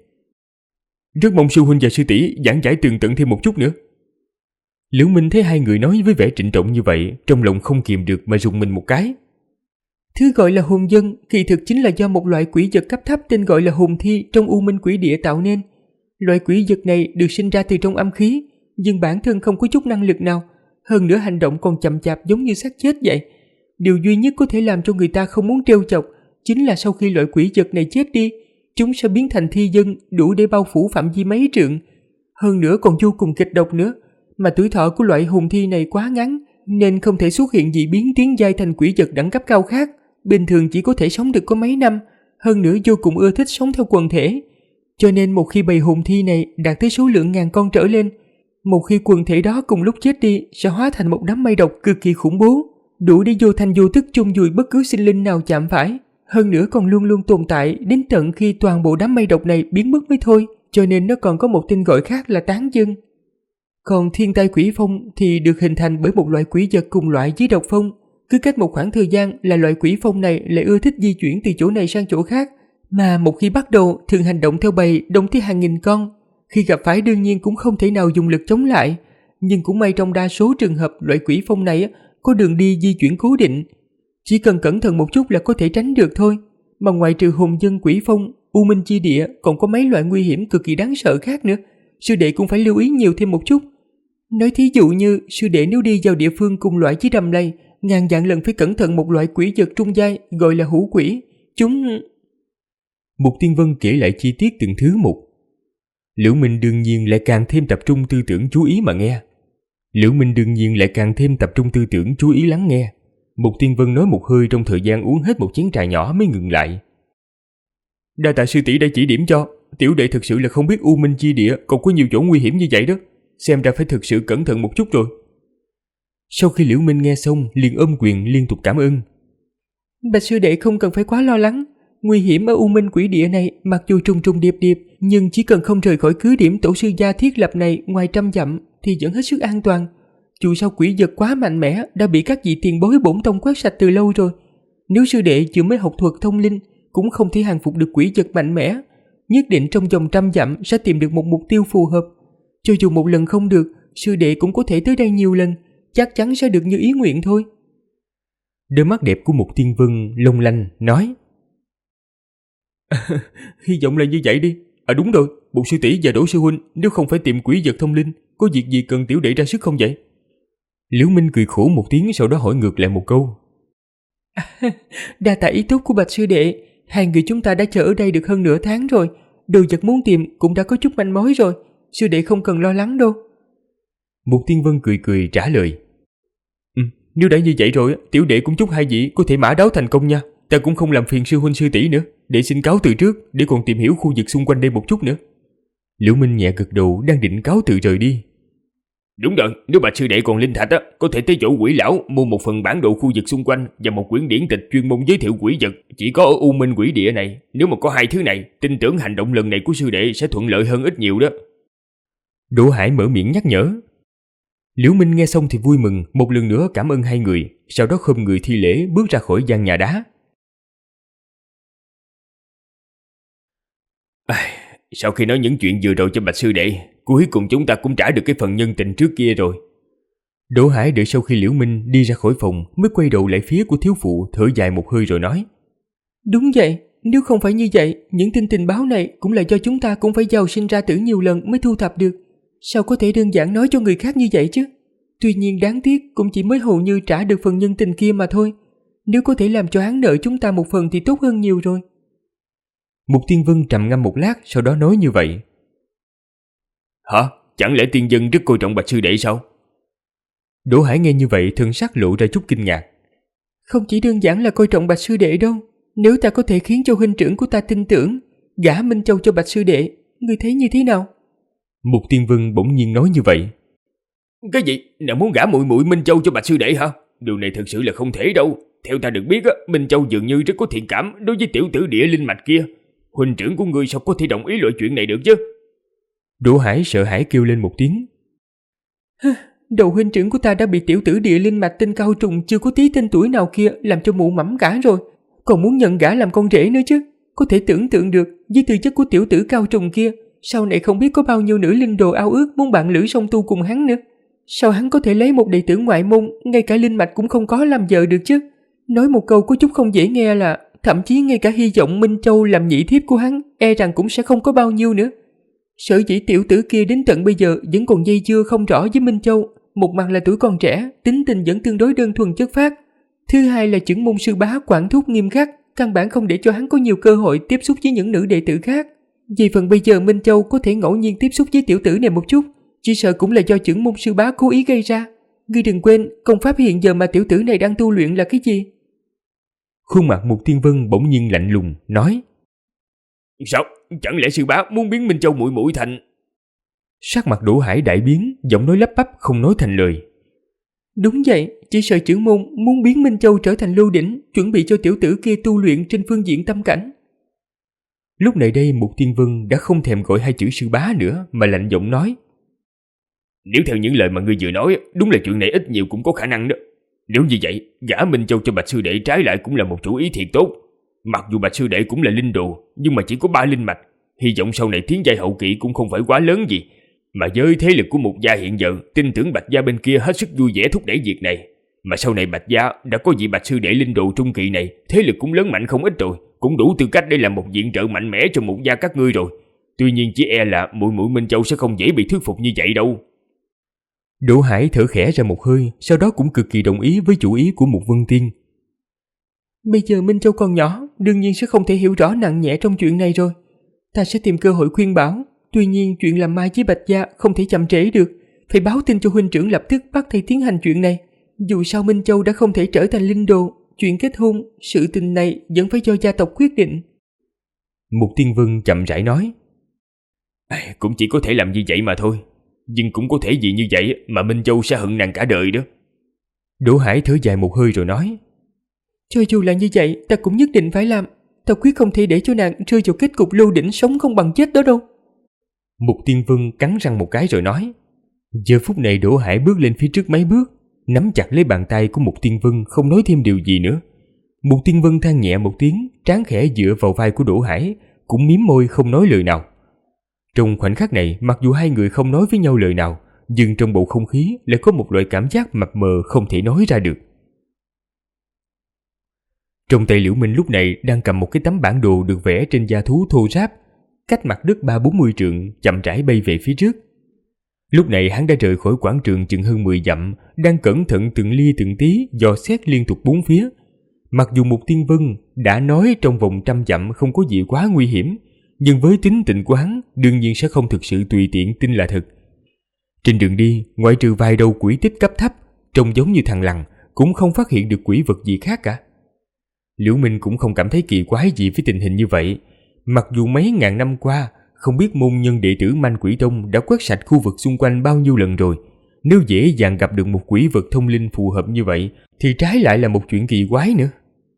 Rất mong sư huynh và sư tỷ giảng giải tường tận thêm một chút nữa. Liễu Minh thấy hai người nói với vẻ trịnh trọng như vậy, trong lòng không kìm được mà rùng mình một cái. Thứ gọi là hồn dân kỳ thực chính là do một loại quỷ vật cấp thấp tên gọi là hồn thi trong U Minh Quỷ Địa tạo nên. Loại quỷ vật này được sinh ra từ trong âm khí, nhưng bản thân không có chút năng lực nào, hơn nữa hành động còn chậm chạp giống như xác chết vậy. Điều duy nhất có thể làm cho người ta không muốn trêu chọc chính là sau khi loại quỷ vật này chết đi, chúng sẽ biến thành thi dân đủ để bao phủ phạm vi mấy trượng. Hơn nữa còn vô cùng kịch độc nữa, mà tuổi thọ của loại hồn thi này quá ngắn nên không thể xuất hiện dị biến tiến giai thành quỷ vật đẳng cấp cao khác. Bình thường chỉ có thể sống được có mấy năm, hơn nữa vô cùng ưa thích sống theo quần thể. Cho nên một khi bầy hồn thi này đạt tới số lượng ngàn con trở lên, một khi quần thể đó cùng lúc chết đi sẽ hóa thành một đám mây độc cực kỳ khủng bố, đủ để vô thành vô tức chôn vùi bất cứ sinh linh nào chạm phải. Hơn nữa còn luôn luôn tồn tại đến tận khi toàn bộ đám mây độc này biến mất mới thôi, cho nên nó còn có một tên gọi khác là tán dân. Còn thiên tai quỷ phong thì được hình thành bởi một loại quỷ vật cùng loại với độc phong. Cứ cách một khoảng thời gian là loại quỷ phong này lại ưa thích di chuyển từ chỗ này sang chỗ khác, mà một khi bắt đầu thường hành động theo bầy đông tới hàng nghìn con. Khi gặp phải đương nhiên cũng không thể nào dùng lực chống lại, nhưng cũng may trong đa số trường hợp loại quỷ phong này có đường đi di chuyển cố định, chỉ cần cẩn thận một chút là có thể tránh được thôi. Mà ngoài trừ hồn dân quỷ phong, U Minh Chi Địa còn có mấy loại nguy hiểm cực kỳ đáng sợ khác nữa, sư đệ cũng phải lưu ý nhiều thêm một chút. Nói thí dụ như sư đệ nếu đi vào địa phương cùng loại với đầm lầy, ngàn vạn lần phải cẩn thận một loại quỷ vật trung giai gọi là hữu quỷ. Chúng... Mục Tiên Vân kể lại chi tiết từng thứ một. Liễu Minh đương nhiên lại càng thêm tập trung tư tưởng chú ý lắng nghe. Mục Tiên Vân nói một hơi trong thời gian uống hết một chén trà nhỏ mới ngừng lại. Đa tạ sư tỷ đã chỉ điểm cho, tiểu đệ thực sự là không biết U Minh Chi Địa còn có nhiều chỗ nguy hiểm như vậy đó, xem ra phải thực sự cẩn thận một chút rồi. Sau khi Liễu Minh nghe xong liền ôm quyền liên tục cảm ơn. Bạch sư đệ không cần phải quá lo lắng, nguy hiểm ở U Minh Quỷ Địa này mặc dù trùng trùng điệp điệp, nhưng chỉ cần không rời khỏi cứ điểm tổ sư gia thiết lập này ngoài 100 dặm thì vẫn hết sức an toàn. Dù sao quỷ vật quá mạnh mẽ đã bị các vị tiền bối bổn tông quét sạch từ lâu rồi. Nếu sư đệ chưa mới học thuật thông linh cũng không thể hàng phục được quỷ vật mạnh mẽ, nhất định trong vòng 100 dặm sẽ tìm được một mục tiêu phù hợp. Cho dù một lần không được, sư đệ cũng có thể tới đây nhiều lần, chắc chắn sẽ được như ý nguyện thôi. Đôi mắt đẹp của Mục Tiên Vân long lanh nói: Hy vọng là như vậy đi. Đúng rồi, Bụt sư tỷ và Đỗ sư huynh nếu không phải tìm quỷ vật thông linh, có việc gì cần tiểu đệ ra sức không vậy? Liễu Minh cười khổ một tiếng, sau đó hỏi ngược lại một câu: Đa tạ ý tốt của Bạch sư đệ, hai người chúng ta đã chờ ở đây được hơn nửa tháng rồi, đồ vật muốn tìm cũng đã có chút manh mối rồi, sư đệ không cần lo lắng đâu. Mục Tiên Vân cười cười trả lời: Nếu đã như vậy rồi, tiểu đệ cũng chúc hai vị có thể mã đáo thành công nha. Ta cũng không làm phiền sư huynh sư tỷ nữa, để xin cáo từ trước, để còn tìm hiểu khu vực xung quanh đây một chút nữa. Liễu Minh nhẹ gật đầu, đang định cáo từ rời đi. Đúng rồi, nếu Bạch sư đệ còn linh thạch á, có thể tới chỗ quỷ lão mua một phần bản đồ khu vực xung quanh và một quyển điển tịch chuyên môn giới thiệu quỷ vật, chỉ có ở U Minh quỷ địa này. Nếu mà có hai thứ này, tin tưởng hành động lần này của sư đệ sẽ thuận lợi hơn ít nhiều đó. Đỗ Hải mở miệng nhắc nhở. Liễu Minh nghe xong thì vui mừng, một lần nữa cảm ơn hai người, sau đó khom người thi lễ bước ra khỏi gian nhà đá. Sau khi nói những chuyện vừa rồi cho Bạch sư đệ, cuối cùng chúng ta cũng trả được cái phần nhân tình trước kia rồi. Đỗ Hải đợi sau khi Liễu Minh đi ra khỏi phòng mới quay đầu lại phía của thiếu phụ, thở dài một hơi rồi nói: Đúng vậy, nếu không phải như vậy, những tin tình báo này cũng là do chúng ta cũng phải giàu sinh ra tử nhiều lần mới thu thập được. Sao có thể đơn giản nói cho người khác như vậy chứ? Tuy nhiên đáng tiếc cũng chỉ mới hầu như trả được phần nhân tình kia mà thôi. Nếu có thể làm cho hắn nợ chúng ta một phần thì tốt hơn nhiều rồi. Mục Tiên Vân trầm ngâm một lát, sau đó nói như vậy. Hả? Chẳng lẽ tiên dân rất coi trọng Bạch sư đệ sao? Đỗ Hải nghe như vậy thần sắc lộ ra chút kinh ngạc. Không chỉ đơn giản là coi trọng Bạch sư đệ đâu. Nếu ta có thể khiến cho huynh trưởng của ta tin tưởng, gả Minh Châu cho Bạch sư đệ, ngươi thấy như thế nào? Mục Tiên Vân bỗng nhiên nói như vậy. Cái gì? Nàng muốn gả muội muội Minh Châu cho Bạch sư đệ hả? Điều này thật sự là không thể đâu. Theo ta được biết, Minh Châu dường như rất có thiện cảm đối với tiểu tử địa linh mạch kia. Huynh trưởng của ngươi sao có thể đồng ý loại chuyện này được chứ? Đỗ Hải sợ hãi kêu lên một tiếng. Đầu huynh trưởng của ta đã bị tiểu tử địa linh mạch tên Cao Trùng chưa có tí tên tuổi nào kia làm cho mụ mẫm cả rồi, còn muốn nhận gả làm con rể nữa chứ. Có thể tưởng tượng được với tư chất của tiểu tử Cao Trùng kia, sau này không biết có bao nhiêu nữ linh đồ ao ước muốn bạn lữ song tu cùng hắn nữa. Sao hắn có thể lấy một đệ tử ngoại môn, ngay cả linh mạch cũng không có làm vợ được chứ? Nói một câu có chút không dễ nghe là thậm chí ngay cả hy vọng Minh Châu làm nhị thiếp của hắn e rằng cũng sẽ không có bao nhiêu nữa. Sở dĩ tiểu tử kia đến tận bây giờ vẫn còn dây dưa không rõ với Minh Châu, một mặt là tuổi còn trẻ, tính tình vẫn tương đối đơn thuần chất phác. Thứ hai là chưởng môn sư bá quản thúc nghiêm khắc, căn bản không để cho hắn có nhiều cơ hội tiếp xúc với những nữ đệ tử khác. Vì phần bây giờ Minh Châu có thể ngẫu nhiên tiếp xúc với tiểu tử này một chút, chỉ sợ cũng là do chưởng môn sư bá cố ý gây ra. Ngươi đừng quên, công pháp hiện giờ mà tiểu tử này đang tu luyện là cái gì? Khuôn mặt Mục Tiên Vân bỗng nhiên lạnh lùng nói. Sao? Chẳng lẽ sư bá muốn biến Minh Châu muội muội thành... Sắc mặt Đỗ Hải đại biến, giọng nói lắp bắp không nói thành lời. Đúng vậy, chỉ sợ chưởng môn muốn biến Minh Châu trở thành lưu đỉnh, chuẩn bị cho tiểu tử kia tu luyện trên phương diện tâm cảnh. Lúc này đây Mục Tiên Vân đã không thèm gọi hai chữ sư bá nữa, mà lạnh giọng nói. Nếu theo những lời mà ngươi vừa nói, đúng là chuyện này ít nhiều cũng có khả năng đó. Nếu như vậy, gả Minh Châu cho Bạch sư đệ trái lại cũng là một chủ ý thiệt tốt. Mặc dù Bạch sư đệ cũng là linh đồ, nhưng mà chỉ có 3 linh mạch, hy vọng sau này tiến giai hậu kỳ cũng không phải quá lớn gì. Mà với thế lực của Mục gia hiện giờ, tin tưởng Bạch gia bên kia hết sức vui vẻ thúc đẩy việc này. Mà sau này Bạch gia đã có vị Bạch sư đệ linh đồ trung kỳ này, thế lực cũng lớn mạnh không ít rồi, cũng đủ tư cách để làm một viện trợ mạnh mẽ cho Mục gia các ngươi rồi. Tuy nhiên chỉ e là muội muội Minh Châu sẽ không dễ bị thuyết phục như vậy đâu. Đỗ Hải thở khẽ ra một hơi, sau đó cũng cực kỳ đồng ý với chủ ý của Mục Vân Tiên. Bây giờ Minh Châu còn nhỏ, đương nhiên sẽ không thể hiểu rõ nặng nhẹ trong chuyện này rồi. Ta sẽ tìm cơ hội khuyên bảo. Tuy nhiên chuyện làm mai với Bạch gia không thể chậm trễ được, phải báo tin cho huynh trưởng lập tức bắt tay tiến hành chuyện này. Dù sao Minh Châu đã không thể trở thành linh đồ, chuyện kết hôn, sự tình này vẫn phải do gia tộc quyết định. Mục Tiên Vân chậm rãi nói. Cũng chỉ có thể làm như vậy mà thôi. Nhưng cũng có thể vì như vậy mà Minh Châu sẽ hận nàng cả đời đó. Đỗ Hải thở dài một hơi rồi nói. Cho dù là như vậy, ta cũng nhất định phải làm. Ta quyết không thể để cho nàng rơi vào kết cục lưu đỉnh sống không bằng chết đó đâu. Mục Tiên Vân cắn răng một cái rồi nói. Giờ phút này Đỗ Hải bước lên phía trước mấy bước, nắm chặt lấy bàn tay của Mục Tiên Vân, không nói thêm điều gì nữa. Mục Tiên Vân than nhẹ một tiếng, trán khẽ dựa vào vai của Đỗ Hải, cũng mím môi không nói lời nào. Trong khoảnh khắc này, mặc dù hai người không nói với nhau lời nào, nhưng trong bầu không khí lại có một loại cảm giác mập mờ không thể nói ra được. Trong tay Liễu Minh lúc này đang cầm một cái tấm bản đồ được vẽ trên da thú thô ráp, cách mặt đất 30-40 trượng, chậm rãi bay về phía trước. Lúc này hắn đã rời khỏi quảng trường chừng hơn 10 dặm, đang cẩn thận từng ly từng tí dò xét liên tục bốn phía. Mặc dù Mục Tiên Vân đã nói trong vòng 100 dặm không có gì quá nguy hiểm, nhưng với tính tình của hắn đương nhiên sẽ không thực sự tùy tiện tin là thật. Trên đường đi, ngoại trừ vài đầu quỷ tích cấp thấp trông giống như thằng lằn, cũng không phát hiện được quỷ vật gì khác cả. Liễu Minh cũng không cảm thấy kỳ quái gì với tình hình như vậy. Mặc dù mấy ngàn năm qua, không biết môn nhân đệ tử Manh Quỷ Tông đã quét sạch khu vực xung quanh bao nhiêu lần rồi, nếu dễ dàng gặp được một quỷ vật thông linh phù hợp như vậy thì trái lại là một chuyện kỳ quái nữa.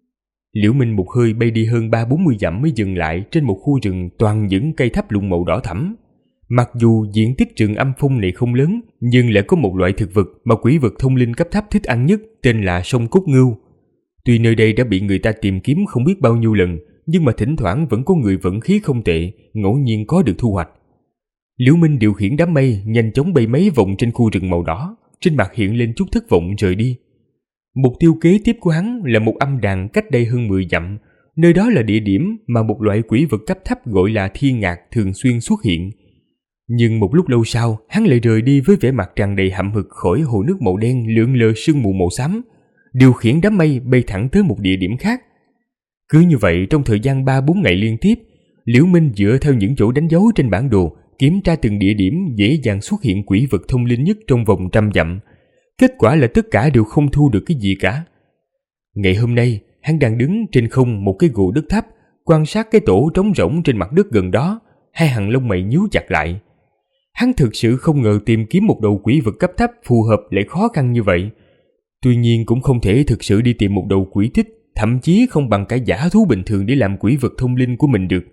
Liễu Minh một hơi bay đi hơn 30-40 dặm mới dừng lại trên một khu rừng toàn những cây tháp lùng màu đỏ thẫm. Mặc dù diện tích rừng âm phong này không lớn, nhưng lại có một loại thực vật mà quỷ vật thông linh cấp thấp thích ăn nhất, tên là sông cốt ngưu. Tuy nơi đây đã bị người ta tìm kiếm không biết bao nhiêu lần, nhưng mà thỉnh thoảng vẫn có người vận khí không tệ, ngẫu nhiên có được thu hoạch. Liễu Minh điều khiển đám mây nhanh chóng bay mấy vòng trên khu rừng màu đỏ, trên mặt hiện lên chút thất vọng rời đi. Mục tiêu kế tiếp của hắn là một âm đàn cách đây hơn 10 dặm, nơi đó là địa điểm mà một loại quỷ vật cấp thấp gọi là thiên ngạc thường xuyên xuất hiện. Nhưng một lúc lâu sau, hắn lại rời đi với vẻ mặt tràn đầy hậm hực khỏi hồ nước màu đen lượn lờ sương mù màu xám, điều khiển đám mây bay thẳng tới một địa điểm khác. Cứ như vậy trong thời gian 3-4 ngày liên tiếp, Liễu Minh dựa theo những chỗ đánh dấu trên bản đồ, kiểm tra từng địa điểm dễ dàng xuất hiện quỷ vật thông linh nhất trong vòng 100 dặm. Kết quả là tất cả đều không thu được cái gì cả. Ngày hôm nay, hắn đang đứng trên không một cái gồ đất thấp, quan sát cái tổ trống rỗng trên mặt đất gần đó, hai hàng lông mày nhíu chặt lại. Hắn thực sự không ngờ tìm kiếm một đầu quỷ vật cấp thấp phù hợp lại khó khăn như vậy. Tuy nhiên cũng không thể thực sự đi tìm một đầu quỷ tích, thậm chí không bằng cả giả thú bình thường để làm quỷ vật thông linh của mình được.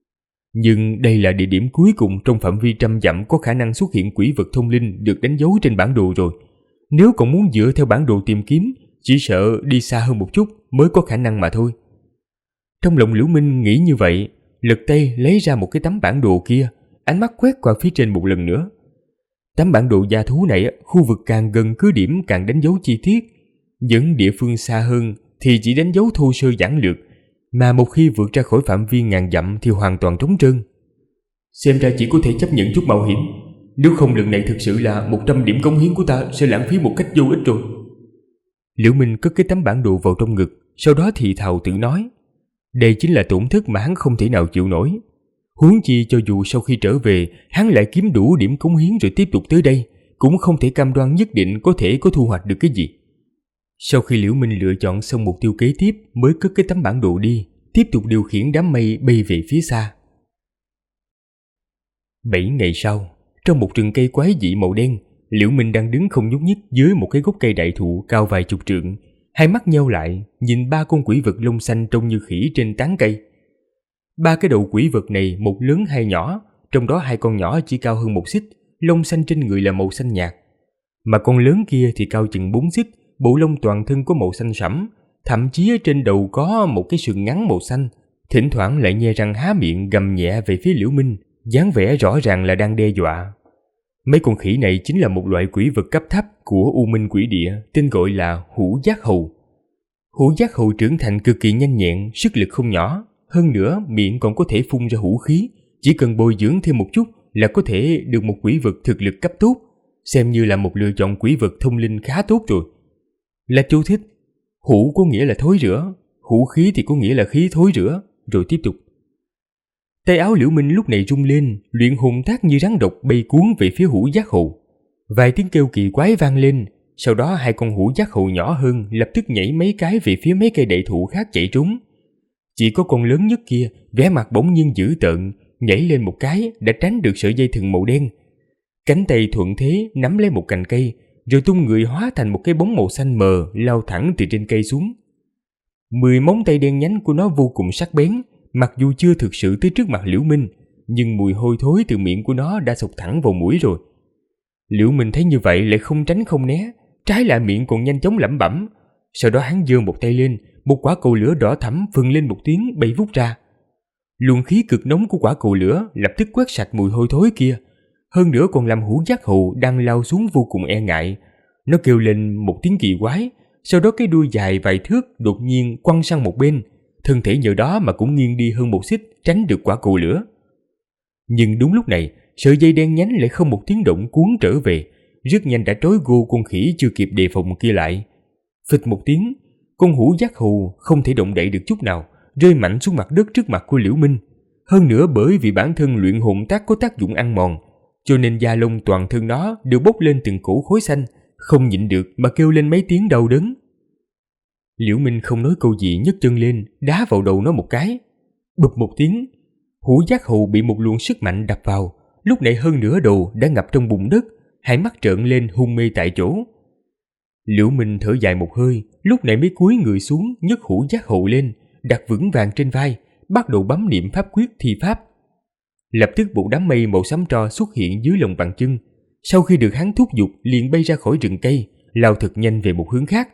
Nhưng đây là địa điểm cuối cùng trong phạm vi 100 dặm có khả năng xuất hiện quỷ vật thông linh được đánh dấu trên bản đồ rồi. Nếu còn muốn dựa theo bản đồ tìm kiếm, chỉ sợ đi xa hơn một chút mới có khả năng mà thôi. Trong lòng Liễu Minh nghĩ như vậy, lật tay lấy ra một cái tấm bản đồ kia, ánh mắt quét qua phía trên một lần nữa. Tấm bản đồ gia thú này, khu vực càng gần cứ điểm càng đánh dấu chi tiết, những địa phương xa hơn thì chỉ đánh dấu thô sơ giản lược, mà một khi vượt ra khỏi phạm vi ngàn dặm thì hoàn toàn trống trơn. Xem ra chỉ có thể chấp nhận chút mạo hiểm, nếu không lần này thực sự là 100 điểm cống hiến của ta sẽ lãng phí một cách vô ích rồi. Liễu Minh cất cái tấm bản đồ vào trong ngực, sau đó thì thào tự nói. Đây chính là tổn thất mà hắn không thể nào chịu nổi. Huống chi cho dù sau khi trở về, hắn lại kiếm đủ điểm cống hiến rồi tiếp tục tới đây, cũng không thể cam đoan nhất định có thể có thu hoạch được cái gì. Sau khi Liễu Minh lựa chọn xong mục tiêu kế tiếp mới cất cái tấm bản đồ đi, tiếp tục điều khiển đám mây bay về phía xa. 7 ngày sau, trong một rừng cây quái dị màu đen, Liễu Minh đang đứng không nhúc nhích dưới một cái gốc cây đại thụ cao vài chục trượng, hai mắt nheo lại nhìn 3 con quỷ vật lông xanh trông như khỉ trên tán cây. 3 cái đầu quỷ vật này, một lớn hai nhỏ, trong đó 2 con nhỏ chỉ cao hơn 1 xích, lông xanh trên người là màu xanh nhạt, mà con lớn kia thì cao chừng 4 xích, bộ lông toàn thân có màu xanh sẫm, thậm chí ở trên đầu có một cái sừng ngắn màu xanh, thỉnh thoảng lại nhe răng há miệng gầm nhẹ về phía Liễu Minh, dáng vẻ rõ ràng là đang đe dọa. Mấy con khỉ này chính là một loại quỷ vật cấp thấp của U Minh Quỷ Địa, tên gọi là Hữu Giác Hầu. Hữu Giác Hầu trưởng thành cực kỳ nhanh nhẹn, sức lực không nhỏ, hơn nữa miệng còn có thể phun ra hữu khí, chỉ cần bồi dưỡng thêm một chút là có thể được một quỷ vật thực lực cấp tốt, xem như là một lựa chọn quỷ vật thông linh khá tốt rồi. Là chú thích, hữu có nghĩa là thối rữa, hữu khí thì có nghĩa là khí thối rữa, rồi tiếp tục. Tay áo Liễu Minh lúc này rung lên, luyện hồn thác như rắn độc bay cuốn về phía Hữu Giác Hầu. Vài tiếng kêu kỳ quái vang lên, sau đó 2 con Hữu Giác Hầu nhỏ hơn lập tức nhảy mấy cái về phía mấy cây đại thụ khác chạy trốn. Chỉ có con lớn nhất kia, vẻ mặt bỗng nhiên dữ tợn, nhảy lên một cái đã tránh được sợi dây thừng màu đen. Cánh tay thuận thế nắm lấy một cành cây, rồi tung người hóa thành một cái bóng màu xanh mờ lao thẳng từ trên cây xuống. 10 móng tay đen nhánh của nó vô cùng sắc bén, mặc dù chưa thực sự tới trước mặt Liễu Minh, nhưng mùi hôi thối từ miệng của nó đã xộc thẳng vào mũi rồi. Liễu Minh thấy như vậy lại không tránh không né, trái lại miệng còn nhanh chóng lẩm bẩm. Sau đó hắn giơ một tay lên, một quả cầu lửa đỏ thẫm phừng lên một tiếng bay vút ra. Luồng khí cực nóng của quả cầu lửa lập tức quét sạch mùi hôi thối kia. hơn nữa còn làm Hủ Giác Hầu đang lao xuống vô cùng e ngại. Nó kêu lên một tiếng kỳ quái, sau đó cái đuôi dài vài thước đột nhiên quăng sang một bên, thân thể nhờ đó mà cũng nghiêng đi hơn một xích, tránh được quả cầu lửa. Nhưng đúng lúc này, sợi dây đen nhánh lại không một tiếng động cuốn trở về, rất nhanh đã trói gô con khỉ chưa kịp đề phòng kia lại. Phịch một tiếng, con Hủ Giác Hầu không thể động đậy được chút nào, rơi mạnh xuống mặt đất trước mặt của Liễu Minh. Hơn nữa bởi vì bản thân luyện hồn tác có tác dụng ăn mòn, cho nên da lông toàn thân nó đều bốc lên từng cổ khối xanh, không nhịn được mà kêu lên mấy tiếng đau đớn. Liễu Minh không nói câu gì, nhấc chân lên đá vào đầu nó một cái. Bụp một tiếng, Hủ Giác Hầu bị một luồng sức mạnh đập vào, lúc này hơn nửa đầu đã ngập trong bùn đất, hai mắt trợn lên hôn mê tại chỗ. Liễu Minh thở dài một hơi, lúc này mới cúi người xuống nhấc Hủ Giác Hầu lên, đặt vững vàng trên vai, bắt đầu bấm niệm pháp quyết thi pháp. Lập tức một đám mây màu xám tro xuất hiện dưới lòng bàn chân, sau khi được hắn thúc giục liền bay ra khỏi rừng cây, lao thật nhanh về một hướng khác.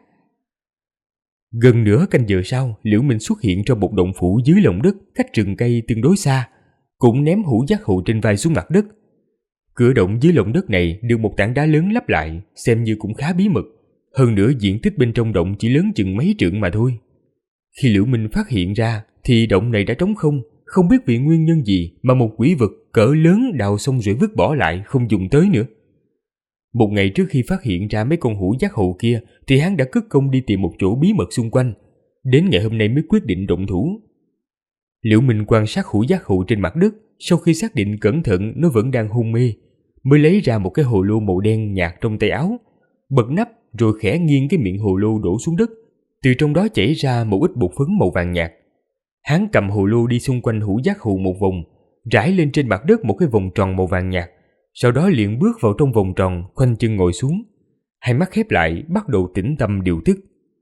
Gần nửa canh giờ sau, Liễu Minh xuất hiện trong một động phủ dưới lòng đất cách rừng cây tương đối xa, cũng ném Hủ Giác Hầu trên vai xuống mặt đất. Cửa động dưới lòng đất này được một tảng đá lớn lấp lại, xem như cũng khá bí mật, hơn nữa diện tích bên trong động chỉ lớn chừng mấy trượng mà thôi. Khi Liễu Minh phát hiện ra thì động này đã trống không biết vì nguyên nhân gì mà một quỷ vật cỡ lớn đào xong rồi vứt bỏ lại, không dùng tới nữa. Một ngày trước khi phát hiện ra mấy con Hủ Giác Hầu kia thì hắn đã cất công đi tìm một chỗ bí mật xung quanh, đến ngày hôm nay mới quyết định động thủ. Liễu Minh quan sát Hủ Giác Hầu trên mặt đất, sau khi xác định cẩn thận nó vẫn đang hôn mê, mới lấy ra một cái hồ lô màu đen nhạt trong tay áo, bật nắp rồi khẽ nghiêng cái miệng hồ lô đổ xuống đất, từ trong đó chảy ra một ít bột phấn màu vàng nhạt. Hắn cầm hồ lô đi xung quanh Hủ Giác Hầu một vòng, rải lên trên mặt đất một cái vòng tròn màu vàng nhạt, sau đó liền bước vào trong vòng tròn, khoanh chân ngồi xuống, hai mắt khép lại, bắt đầu tĩnh tâm điều tức.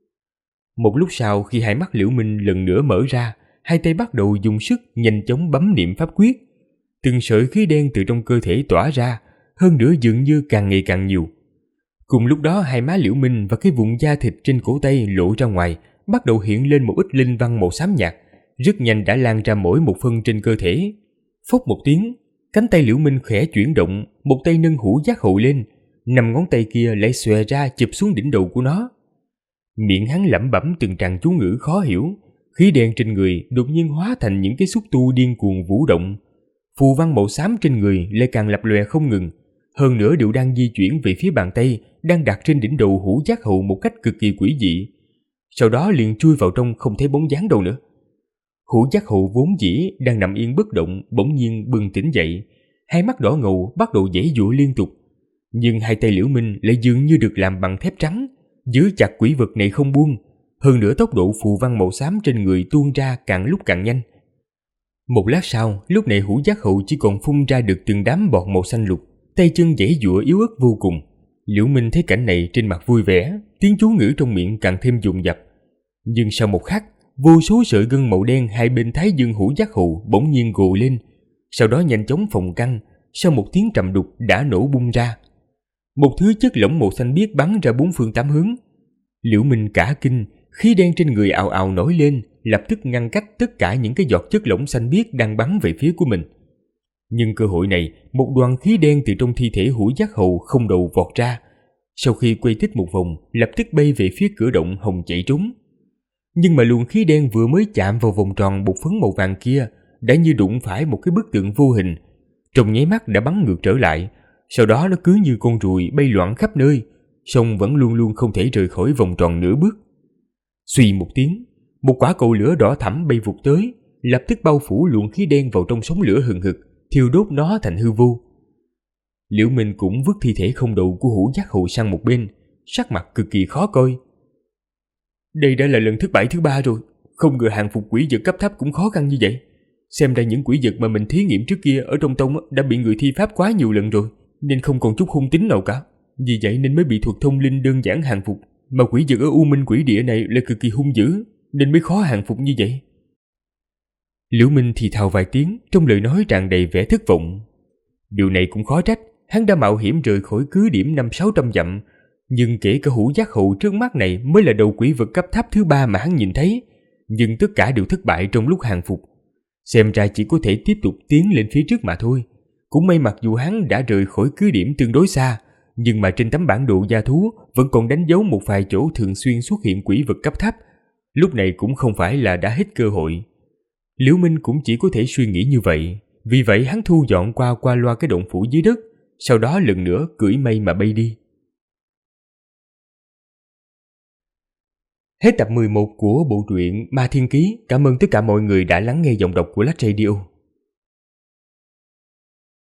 Một lúc sau, khi hai mắt Liễu Minh lần nữa mở ra, hai tay bắt đầu dùng sức nhanh chóng bấm niệm pháp quyết. Từng sợi khí đen từ trong cơ thể tỏa ra, hơn nữa dường như càng ngày càng nhiều. Cùng lúc đó, hai má Liễu Minh và cái vùng da thịt trên cổ tay lộ ra ngoài, bắt đầu hiện lên một ít linh văn màu xám nhạt, rất nhanh đã lan ra mỗi một phân trên cơ thể. Phốc một tiếng, cánh tay Liễu Minh khẽ chuyển động, một tay nâng Hủ Giác Hầu lên, 5 ngón tay kia lại xòe ra chụp xuống đỉnh đầu của nó. Miệng hắn lẩm bẩm từng tràng chú ngữ khó hiểu, khí đen trên người đột nhiên hóa thành những cái xúc tu điên cuồng vũ động. Phù văn màu xám trên người lại càng lập lòe không ngừng, hơn nữa đều đang di chuyển về phía bàn tay đang đặt trên đỉnh đầu Hủ Giác Hầu một cách cực kỳ quỷ dị. Sau đó liền chui vào trong không thấy bóng dáng đâu nữa. Hủ Giác Hầu vốn dĩ đang nằm yên bất động bỗng nhiên bừng tỉnh dậy, hai mắt đỏ ngầu bắt đầu giãy giụa liên tục. Nhưng hai tay Liễu Minh lại dường như được làm bằng thép trắng, giữ chặt quỷ vật này không buông, hơn nữa tốc độ phù văn màu xám trên người tuôn ra càng lúc càng nhanh. Một lát sau, lúc này Hủ Giác Hầu chỉ còn phun ra được từng đám bọt màu xanh lục, tay chân giãy giụa yếu ớt vô cùng. Liễu Minh thấy cảnh này trên mặt vui vẻ, tiếng chú ngữ trong miệng càng thêm dồn dập. Nhưng sau một khắc, vô số sợi gân màu đen hai bên thái dương Hủ Giác Hầu bỗng nhiên gồ lên, sau đó nhanh chóng phồng căng, sau một tiếng trầm đục đã nổ bung ra. Một thứ chất lỏng màu xanh biếc bắn ra bốn phương tám hướng. Liễu Minh cả kinh, khí đen trên người ào ào nổi lên, lập tức ngăn cách tất cả những cái giọt chất lỏng xanh biếc đang bắn về phía của mình. Nhưng cơ hội này, một đoàn khí đen từ trong thi thể Hủ Giác Hầu không đầu vọt ra, sau khi quay tít một vòng, lập tức bay về phía cửa động hồng chạy trốn. Nhưng mà luồng khí đen vừa mới chạm vào vòng tròn bột phấn màu vàng kia, đã như đụng phải một cái bức tượng vô hình, trong nháy mắt đã bắn ngược trở lại. Sau đó nó cứ như con ruồi bay loạn khắp nơi, song vẫn luôn luôn không thể rời khỏi vòng tròn nửa bước. Suy một tiếng, một quả cầu lửa đỏ thẫm bay vụt tới, lập tức bao phủ luồng khí đen vào trong sóng lửa hừng hực, thiêu đốt nó thành hư vô. Liễu Minh cũng vứt thi thể không đầu của Hủ Giác Hầu sang một bên, sắc mặt cực kỳ khó coi. Đây đã là lần thất bại thứ 3 rồi, không ngờ hàng phục quỷ vật cấp thấp cũng khó khăn như vậy. Xem ra những quỷ vật mà mình thí nghiệm trước kia ở trong tông đã bị người thi pháp quá nhiều lần rồi, nên không còn chút hung tính nào cả. Vì vậy nên mới bị thuật thông linh đơn giản hàng phục, mà quỷ vật ở U Minh Quỷ Địa này lại cực kỳ hung dữ, nên mới khó hàng phục như vậy. Liễu Minh thì thào vài tiếng, trong lời nói tràn đầy vẻ thất vọng. Điều này cũng khó trách, hắn đã mạo hiểm rời khỏi cứ điểm 500-600 dặm, nhưng kể cả Hủ Giác Hầu trước mắt này mới là đầu quỷ vật cấp thấp thứ 3 mà hắn nhìn thấy, nhưng tất cả đều thất bại trong lúc hàng phục. Xem ra chỉ có thể tiếp tục tiến lên phía trước mà thôi, Cũng may mặc dù hắn đã rời khỏi cứ điểm tương đối xa, nhưng mà trên tấm bản đồ gia thú vẫn còn đánh dấu một vài chỗ thường xuyên xuất hiện quỷ vật cấp thấp. Lúc này cũng không phải là đã hết cơ hội. Liễu Minh cũng chỉ có thể suy nghĩ như vậy. Vì vậy hắn thu dọn qua loa cái động phủ dưới đất, sau đó lần nữa cưỡi mây mà bay đi. Hết tập 11 của bộ truyện Ma Thiên Ký. Cảm ơn tất cả mọi người đã lắng nghe giọng đọc của Lách Radio.